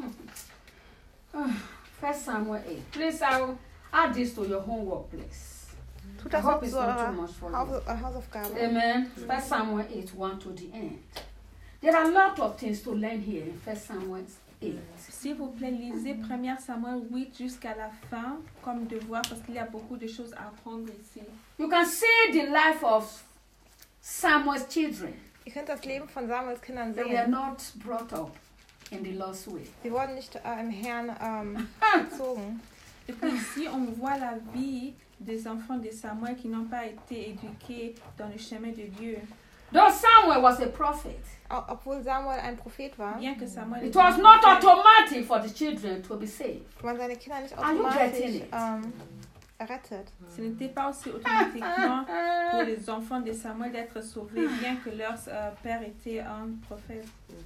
First Samuel eight. Please, I will add this to your homework, please. Tut I das hope auch it's zu not too eurer much for you. Haus äh, Hausaufgabe. Amen. First Samuel eight, one to the end. There are a lot of things to learn here in First Samuel eight. S'il vous plaît, lisez premier Samuel huit jusqu'à la fin comme devoir parce qu'il y a beaucoup de choses à apprendre ici. You can see the life of Samuel's children. Ihr könnt das Leben von Samuels Kindern They were sehen. not brought up in the lost way. Sie wurden nicht äh, im Herrn ähm, erzogen. Et puis ici, on voit la vie des enfants de Samuel qui n'ont pas été éduqués dans le chemin de Dieu. Though Samuel was a prophet, Au- Obwohl Samuel ein Prophet war, Bien que Samuel it était was un not prophète, automatic for the children to be saved. waren seine Kinder nicht Are you getting automatisch it? ähm, errettet. ce n'était pas aussi automatiquement pour les enfants de Samuel d'être sauvés, bien que leur euh, père était un prophète.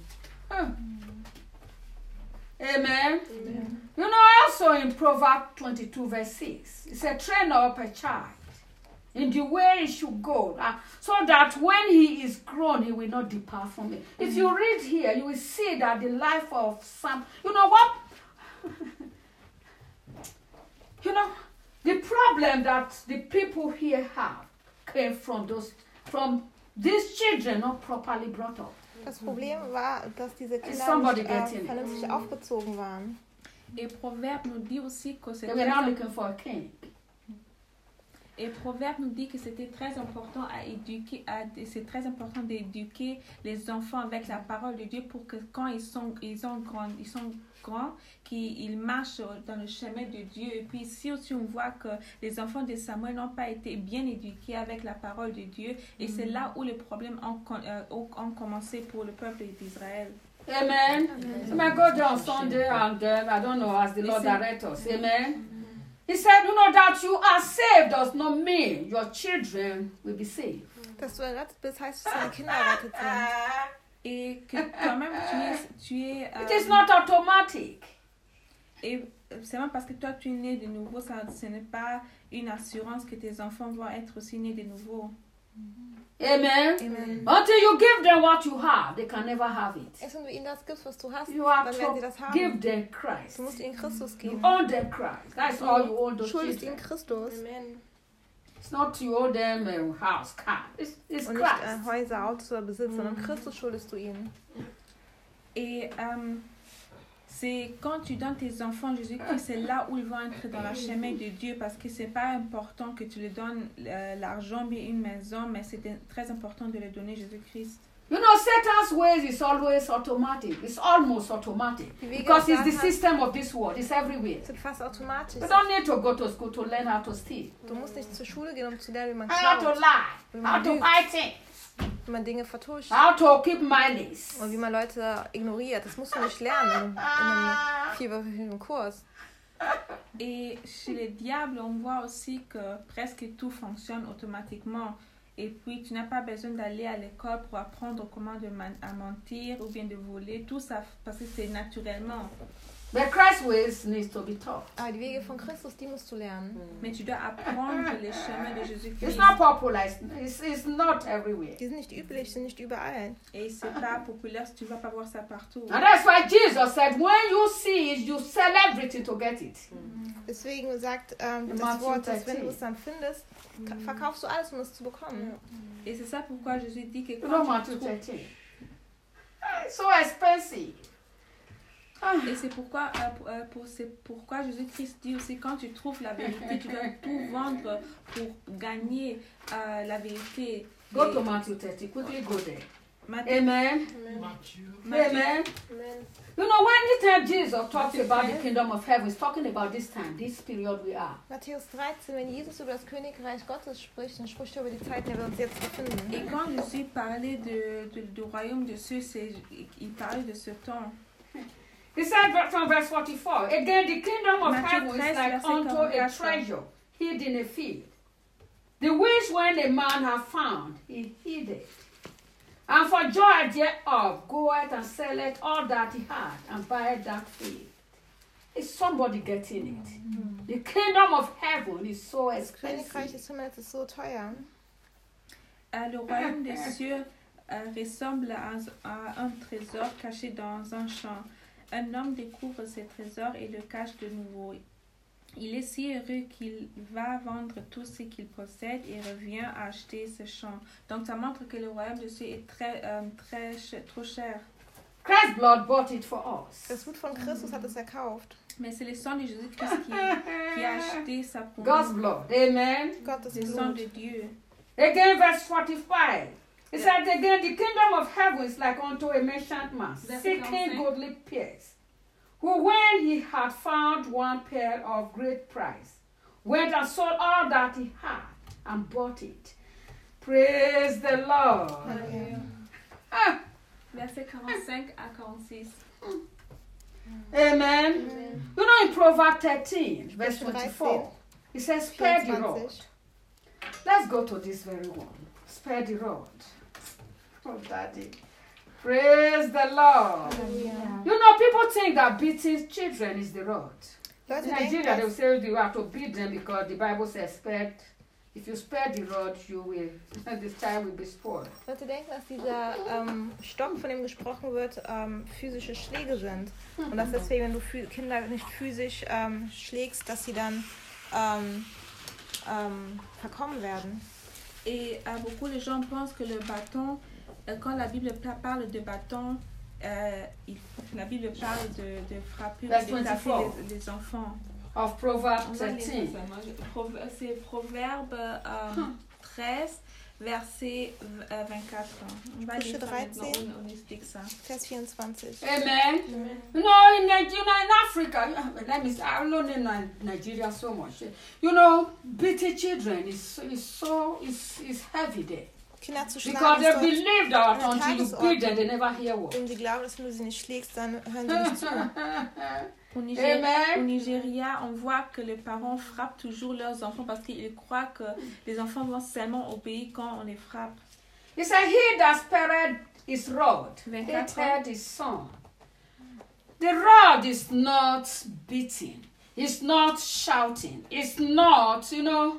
Amen. You know, also in Proverbs twenty-two, verse six, it says, train up a child in the way he should go, uh, so that when he is grown, he will not depart from it. If you read here, you will see that the life of Sam, you know what? You know, the problem that the people here have came from those, from these children not properly brought up. Das Problem war, dass diese Kinder somebody nicht getting äh, it? vernünftig aufgezogen waren. Et Proverbe nous dit aussi que c'est They were très not im- looking for a king. Et Proverbe nous dit que c'était très important à éduquer, à, c'est très important d'éduquer les enfants avec la parole de Dieu pour que quand ils sont, ils ont grand, ils sont grands, qu'ils marchent dans le chemin de Dieu. Et puis si aussi on voit que les enfants de Samuel n'ont pas été bien éduqués avec la parole de Dieu, et c'est là où les problèmes ont, euh, ont commencé pour le peuple d'Israël. Amen. So I go there on Sunday and um, I don't know, as the Lord directs us. Amen. He said, you know, that you are saved does not mean your children will be saved. Dass du errettet bist, heißt, dass deine Kinder errettet sind. Et que toi-même tu es... Tu es It is not automatic. Et seulement parce que toi tu es né de nouveau, ça, ce n'est pas une assurance que tes enfants vont être aussi nés de nouveau. Amen. Amen. Until you give them what you have, they can never have it. Erst wenn du ihnen das gibst, was du hast, You have dann werden sie to das haben. give them Christ. Du musst ihnen Christus You geben. own them Christ. That's all you own Du those schuldest ihnen children. Christus. Amen. It's not you owe them a house, car. It's, it's Und nicht äh, Christ. Häuser, Autos oder Besitz, sondern Christus schuldest du ihnen. Et euh, c'est quand tu donnes tes enfants Jésus-Christ, c'est là où ils vont entrer dans le chemin de Dieu, parce que c'est pas important que tu leur donnes euh, l'argent, bien une maison, mais c'est très important de leur donner Jésus-Christ. You know, Satan's ways is always automatic. It's almost automatic. Die Wege Because it's the Satans system of this world. It's everywhere. sind fast automatisch. You don't need to go to school to learn how to steal. Du musst nicht zur Schule gehen, um zu lernen, wie man How to klaut, lie. How to hide things. wie man Dinge vertuscht How to keep malice. und wie man Leute ignoriert. Das musst du nicht lernen in, in einem vierwöchigen Kurs. Et chez les diables, on voit aussi que presque tout fonctionne automatiquement. Et puis, tu n'as pas besoin d'aller à l'école pour apprendre comment de man- à mentir ou bien de voler. Tout ça, parce que c'est naturellement. But Christ's ways needs to be taught. Aber die Wege von Christus, die musst du lernen. Mais tu dois apprendre les chemins de It's Jésus-Christ. not popular. It's, it's, it's not everywhere. Die sind nicht üblich, sind nicht überall. Et c'est pas populaire, tu vas pas voir ça partout. And that's why Jesus said, when you see it, you sell everything to get it. Deswegen sagt ähm, In das Matthew Wort, dass wenn thirteen. du es dann findest, ka- verkaufst du alles, um es zu bekommen. Et c'est ça pourquoi Jésus dit que You know quand tu Matthew trouves... thirteen. It's so expensive. Ah. Et c'est pourquoi, euh, pour, euh, pour, c'est pourquoi Jésus-Christ dit aussi, quand tu trouves la vérité, tu dois tout vendre pour gagner euh, la vérité. Go Et to Matthew thirty. Quickly go there. Matthieu- Amen. Matthieu- Amen. Amen. You know, when anytime Jesus talks about the kingdom of heaven, he's talking about this time, this period we are. Matthäus dreizehn, wenn Jesus über das Königreich Gottes spricht, dann spricht er über die Zeit, in der wir uns jetzt befinden. Et quand Jésus parlait de, de, du royaume de Dieu, c'est, il parlait de ce temps. He said from verse forty-four, again, the kingdom of Matthew heaven is thirteen, like verset unto a forty-four. treasure hid in a field, the which when a man hath found, he hid it. And for joy thereof goeth and selleth all that he had, and buyeth that field. Is somebody getting it? The kingdom of heaven is so Das Königreich expensive. des Himmels ist so teuer. Euh, le royaume des cieux euh, ressemble à, à un trésor caché dans un champ. Un homme découvre ses trésors et le cache de nouveau. Il est si heureux qu'il va vendre tout ce qu'il possède et revient à acheter ce champ. Donc ça montre que le royaume de Dieu est très, euh, très ch- trop cher. Christ's blood bought it for us. Das Blut von Christus hat es erkauft. Mais c'est le sang de Jésus-Christ qui, qui a acheté ça pour God's nous. blood. Amen. Gottes Le sang Blut. de Dieu. Again, verse forty-five. It said again, the kingdom of heaven is like unto a merchant man, Verset seeking quarante-cinq. goodly pears, who when he had found one pair of great price, went and sold all that he had and bought it. Praise the Lord. Halleluja. Ah, Verset quarante-cinq à quarante-six. amen. You know, in Proverbs thirteen, verse twenty-four, it says, spare the rod. vierundzwanzig. Let's go to this very one. Spare the rod. Oh, Daddy. Praise the Lord. Halleluja. You know, people think that beating children is the rod. Leute In denken, Nigeria, they will dass, say you have to beat them because the Bible says, spare. If you spare the rod, you will, this child will be spoiled. Leute denken, dass dieser ähm, Stock, von dem gesprochen wird, ähm, physische Schläge sind. Und dass deswegen, wenn du phys- Kinder nicht physisch ähm, schlägst, dass sie dann ähm, ähm, verkommen werden. Et euh, beaucoup de gens pensent que le bâton, euh, quand la Bible pla- parle de bâton, euh, il- la Bible parle de, de frapper, Verse de taper twenty-four. les, les enfants. of Proverbs On va lire thirteen. ça, moi. Prov- C'est Proverbe euh, treize, verset euh, vingt-quatre. On va lire ça maintenant, on, on explique ça. Vers vierundzwanzig. Amen. You know, in Nigeria, in Africa, let me say, I don't know Nigeria so much. You know, beating children is is so is is heavy there. Kinder zu Because schlagen they ist dort, believe that an der until you beat them, they never hear what. wenn sie glauben, dass wenn du sie nicht schlägst, dann hören sie nicht zu. Au Nigeria, Amen. au Nigeria, on voit que les parents frappent toujours leurs enfants parce qu'ils croient que les enfants vont seulement obéir quand on les frappe. He said, he that spared his rod, vingt-quatre. hated his son. The rod is not beating. It's not shouting. It's not, you know,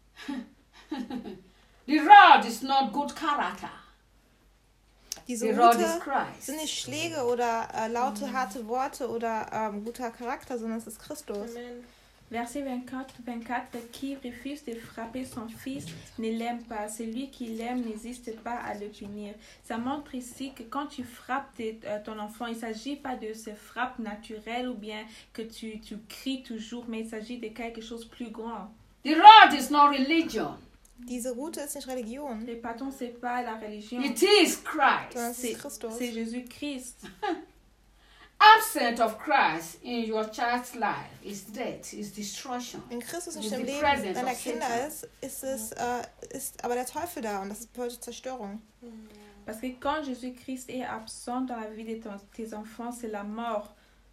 the rod is not good character. Diese The rod is Rute Christ. sind nicht Schläge oder äh, laute, harte Worte oder ähm, guter Charakter, sondern es ist Christus. Verset vingt-quatre, vingt-quatre, qui refuse de frapper son fils ne l'aime pas. Celui qui l'aime n'hésite pas à le punir. Ça montre ici que quand tu frappes tes- euh, ton enfant, il ne s'agit pas de ce frappe naturelle ou bien que tu, tu cries toujours, mais il s'agit de quelque chose de plus grand. The rod is not religion. Diese Route ist nicht Religion, Le bâton, ce n'est pas la religion, It is sondern Christ. es c'est ist Christus. c'est Jésus-Christ. Absent of Christ in your child's life is death, is destruction. Wenn Christus nicht Is im the Leben presence deiner of Kinder Satan. ist, ist, es, äh, ist aber der Teufel da und das bedeutet Zerstörung. Parce que quand Jésus-Christ est absent dans la vie de ton- tes enfants, c'est la mort.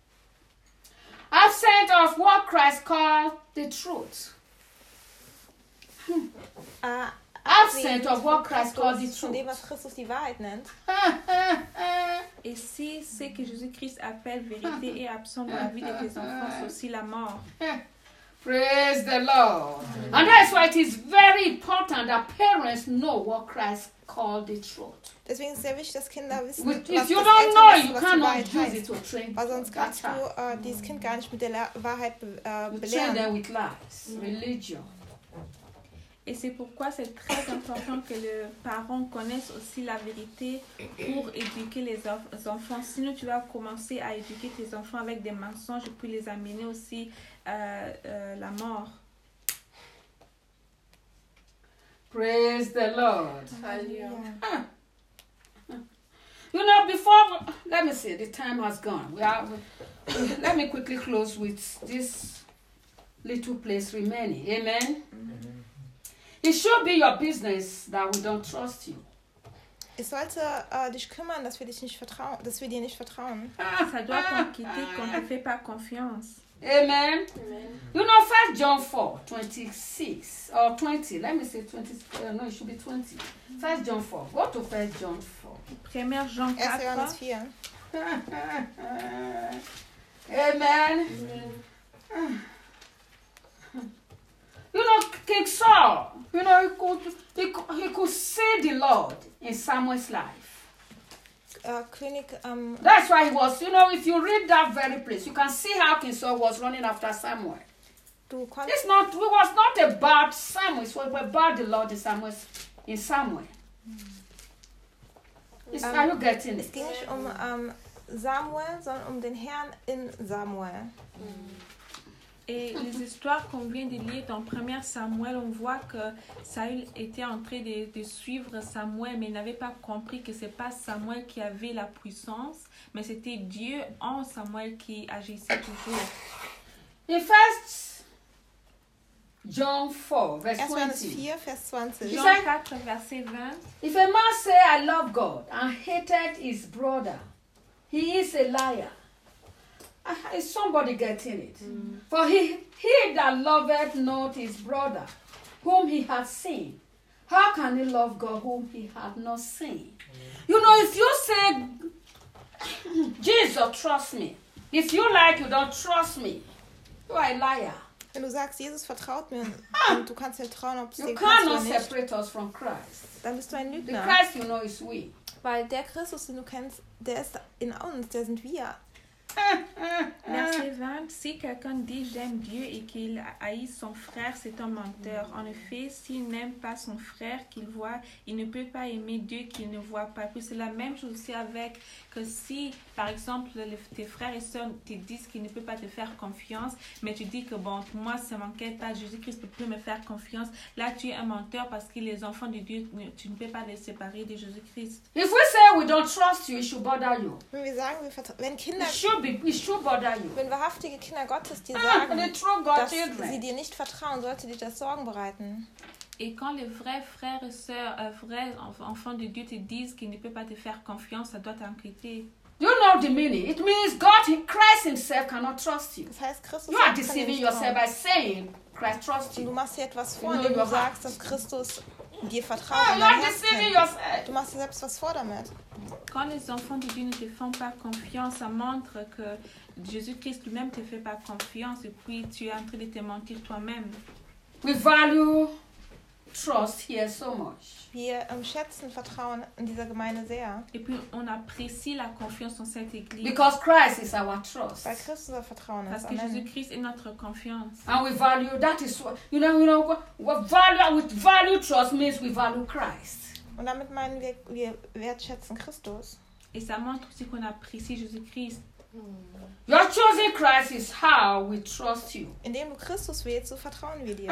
Absent of what Christ called the truth. Äh, Absent of what Christ called the von dem, truth. was Christus die Wahrheit nennt. Et si ce que Jésus-Christ appelle vérité est absent dans la vie de tes enfants, c'est aussi la mort. Praise the Lord. And that's why it is very important that parents know what Christ called the truth. Deswegen ist es sehr wichtig, dass Kinder wissen, With- was If you das don't Eltern know, wissen, you was die cannot Wahrheit use it heißt. to train Weil sonst that kannst du child. äh, dieses Kind gar nicht mit der La Wahrheit be äh, You train belehren. them with lies, religion. Et c'est pourquoi c'est très important que les parents connaissent aussi la vérité pour éduquer les enf- enfants. Sinon, tu vas commencer à éduquer tes enfants avec des mensonges et puis les amener aussi à euh, la mort. Praise the Lord. Hallelujah. You know, before, let me see, the time has gone. We are, let me quickly close with this little place remaining. Amen. It should be your business that we don't trust you. Es sollte äh, dich kümmern, dass wir dich nicht vertrauen, dass wir dir nicht vertrauen. Ça doit t'inquiéter qu'on ne te fait pas confiance. Amen. Amen. You know, First John four, twenty-six or twenty. Let me say twenty. Uh, no, it should be twenty. First John four. Go to First John four. Premier Jean erster Johannes quatre. vier. Amen. You know, King Saul, you know, he could, he could, he could see the Lord in Samuel's life. Äh, König, ähm, That's why he was, you know, if you read that very place, you can see how King Saul was running after Samuel. du konntest, It's not, it was not about Samuel, it was about the Lord in Samuel. In Samuel. Is, Um, are you getting es it? ging nicht um ähm, Samuel, sondern um den Herrn in Samuel. Et les histoires qu'on vient de lire dans premier Samuel, on voit que Saül était en train de, de suivre Samuel, mais il n'avait pas compris que ce n'est pas Samuel qui avait la puissance, mais c'était Dieu en Samuel qui agissait toujours. In First John four, verse erster Johannes twenty. vier, Vers zwanzig. Is Jean that- quatre, verset vingt. If a man say, I love God, and hated his brother, he is a liar. Ah, is somebody getting it? For he, he that loveth not his brother, whom he hath seen, how can he love God whom he hath not seen? You know, if you say, Jesus, trust me. If you like, you don't trust me. You are a liar. Wenn du sagst, Jesus vertraut mir und du kannst mir trauen, ob es You dir kannst oder cannot nicht, separate us from Christ. dann bist du ein The Lügner. Christ you know is we. Weil der Christus, den du kennst, der ist in uns, der sind wir. Verset vingt, si quelqu'un dit j'aime Dieu et qu'il haït son frère, c'est un menteur. En effet, s'il n'aime pas son frère qu'il voit, il ne peut pas aimer Dieu qu'il ne voit pas. Puis c'est la même chose aussi avec que si, par exemple, les- tes frères et sœurs te disent qu'ils ne peuvent pas te faire confiance, mais tu dis que bon, moi, ça m'inquiète pas, Jésus-Christ peut me faire confiance. Là, tu es un menteur parce que les enfants de Dieu, tu ne peux pas les séparer de Jésus-Christ. If we say we don't trust you, it should bother you. Wenn wir sagen, wir vertra- wenn Kinder, It should be. It should bother you. wenn wahrhaftige Kinder Gottes dir Ah, sagen, the true God dass sie children. dir nicht vertrauen, sollte dir das Sorgen bereiten. Et quand les vrais frères et sœurs, euh, vrais enf- enfants de Dieu te disent qu'ils ne peuvent pas te faire confiance, ça doit t'inquiéter. You know the meaning. It means God, Christ Himself, cannot trust you. Das heißt, Christus You are selbst kann dir deceiving nicht yourself trauen. by saying Christ trusts Und du you. machst dir etwas vor, You know indem du your heart. sagst, dass Christus dir vertraut Ah, und you dein are Herz deceiving kennt. yourself. Du machst dir selbst was vor damit. Quand les enfants de Dieu ne te font pas confiance, ça montre que Jésus-Christ lui-même ne te fait pas confiance et puis tu es en train de te mentir toi-même. We value trust here so much. Wir ähm, schätzen Vertrauen in dieser Gemeinde sehr, Et puis on apprécie la confiance en cette église Because Christ is our trust. weil Christus unser Vertrauen parce ist. que Amen. Jésus-Christ est notre confiance. And we value, that is what, you know, you know, what value, with value trust means we value Christ. Und damit meinen wir, wir wertschätzen Christus. Et ça montre aussi qu'on apprécie Jésus-Christ. Your choosing Christ is how we trust you. Indem du Christus wählst, so vertrauen wir dir.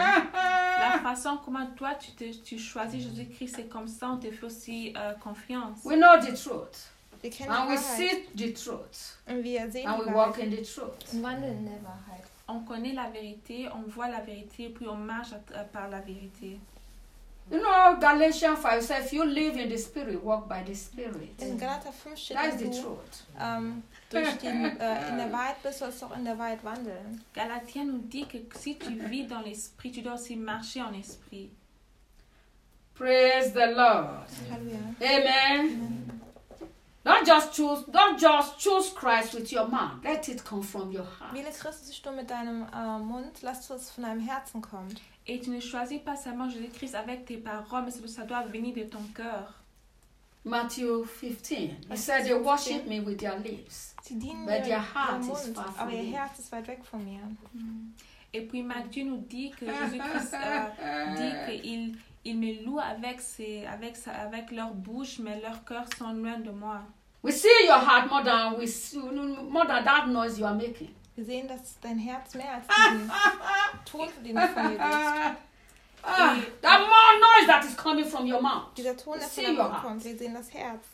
La façon comment toi tu, te, tu choisis Jésus-Christ, c'est comme ça on te fait aussi euh, confiance. We know the truth. Wir kennen And we die Wahrheit see the truth. und wir sehen And die we walk Wahrheit. in the truth. Und wandeln in der Wahrheit. On connaît la vérité, on voit la vérité et puis on marche à- à- par la vérité. You know, Galatians five says, if you live in the Spirit, walk by the Spirit. In Galater fünf steht, That is dass the du truth. ähm, durch den, äh, in der Wahrheit bist, sollst du auch in der Wahrheit wandeln. Galatiens nous dit que si tu vis dans l'esprit, tu dois aussi marcher en esprit. Praise the Lord. Halleluja. Amen. Don't just choose, don't just choose Christ with your mouth. Let it come from your heart. Wähle Christus nicht nur mit deinem äh, Mund, lass es von deinem Herzen kommen. Et tu ne choisis pas seulement Jésus-Christ avec tes paroles, mais ça doit venir de ton cœur. Matthew fifteen. He said, they worship me with their lips. Sie dienen But mir their mit heart ihrem is Mund, far from aber ihr me. Herz ist weit weg von mir. Et puis Matthieu nous dit que Jésus-Christ euh, dit qu'il il me loue avec, ses, avec, sa, avec leur bouche, mais leurs cœurs sont loin de moi. We see your heart more than we see, more than that noise you are making. Wir sehen, dass dein Herz mehr als diesen Ton, den du von mir gibst. Ah, that more noise that is coming from your mouth. Dieser Ton, der von See deinem your Mund heart. kommt, wir sehen das Herz.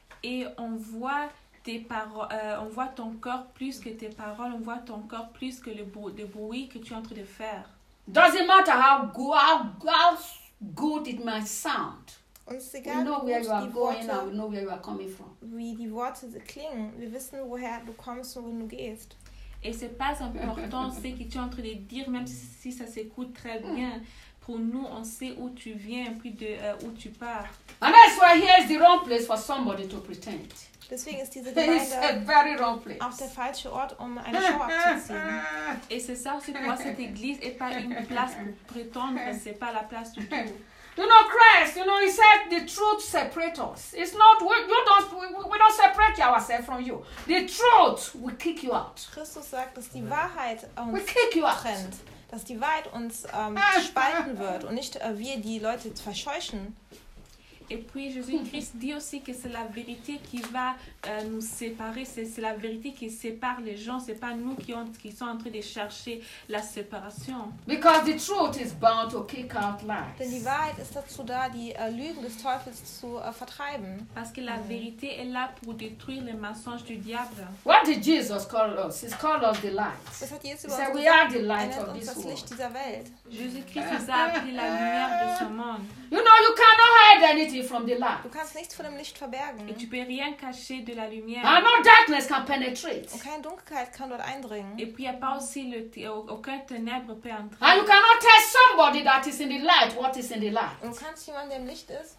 Et on voit, tes paroles, euh, on voit ton corps plus que tes paroles, on voit ton corps plus que le, brou- le bruit que tu es en train de faire. Doesn't matter how good, how, how good it might sound. Uns ist We egal, know wie where gut you are die going and we Worte, know where you are coming from. wie die Worte klingen. Wir wissen, woher du kommst und wohin du gehst. Et c'est pas important ce que tu es en train de dire, même si, si ça s'écoute très bien. Pour nous, on sait où tu viens, puis de euh, où tu pars. And that's why here is the wrong place for somebody to pretend. Deswegen ist diese It's a Gemeinde very wrong place. auch der falsche Ort, um eine Show abzuziehen. Et c'est ça aussi pourquoi cette église n'est pas une place pour prétendre, c'est pas la place du tout. You know, Christ, you know, he said the truth separates us. It's not, we, you don't, we, we don't separate ourselves from you. The truth will kick you out. Christus sagt, dass die Wahrheit Will uns kick you out. trennt. Dass die Wahrheit uns ähm, spalten wird und nicht äh, wir die Leute verscheuchen. Et puis Jésus-Christ dit aussi que c'est la vérité qui va euh, nous séparer, c'est, c'est la vérité qui sépare les gens, c'est pas nous qui, ont, qui sont en train de chercher la séparation. Because the truth is bound to kick out Denn die lies. Wahrheit ist dazu da, die äh, Lügen des Teufels zu äh, vertreiben. Parce que la vérité est là pour détruire les mensonges du diable. What did Jesus call us? He called us the light. Das hat Jesus He über said, uns we are gesagt. the Er light nennt of uns this das Licht world. dieser Welt. Jésus-Christ nous a appelé la lumière de ce monde. You know, you cannot hide anything from the light. Du kannst nichts vor dem Licht verbergen. Et tu peux rien cacher de la lumière. And no darkness can penetrate. Und keine Dunkelheit kann dort eindringen. Et puis il n'y a pas aussi le, t- aucun ténèbre peut entrer. And you cannot tell somebody that is in the light what is in the light. Und du kannst jemandem, der im Licht ist,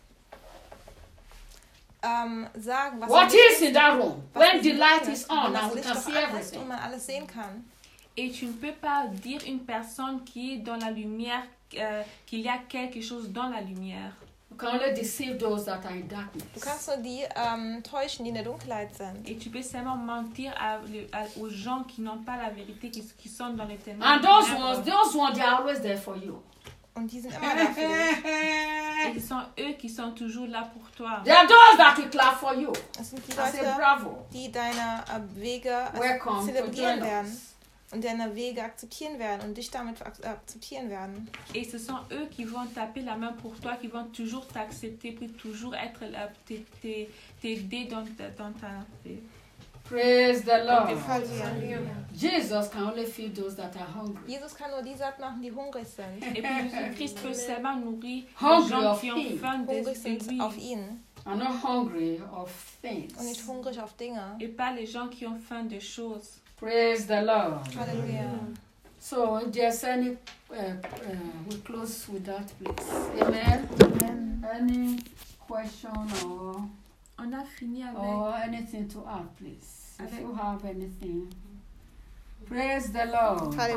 ähm, sagen, was What im Licht is in that room? was When im the Licht light ist, is on wenn das and we Licht can doch see an ist everything. und man alles sehen kann. Et tu ne peux pas dire une personne qui est dans la lumière euh, qu'il y a quelque chose dans la lumière. can only deceive those that are in darkness. Du kannst nur die ähm, täuschen, die in der Dunkelheit sind. Et tu peux seulement mentir à, le- à- aux gens qui n'ont pas la vérité, qui, qui sont dans les ténèbres. And those ones, those ones, they are always there for you. Und die sind immer da für dich. Et ce sont eux qui sont toujours là pour toi. They are those that will clap for you. Das sind die I say Leute, bravo. die deine äh, Wege äh, Welcome to zelebrieren join werden. us. Und deine Wege akzeptieren werden und dich damit ak- akzeptieren werden. Et ce sont eux qui vont taper la main pour toi, qui vont toujours t'accepter, puis toujours être là, t- t- t'aider dans, ta- dans ta vie. Praise the Lord. Halleluja. Jesus can only feed those that are hungry. Jesus kann nur die satt machen, die hungrig sind. Et puis Jésus-Christ peut seulement nourrir les Hungry gens of qui ont him. faim de, Hungrig de sind lui. auf ihn I'm not hungry of und nicht things. hungrig auf Dinge. Et pas les gens qui ont faim de choses. Praise the Lord. Halleluja. So if there's any, uh, uh, we close with that, please. Amen. Amen. Any question or On a fini avec... or anything to add, please? If Avec- you have anything, praise the Lord. Halleluja.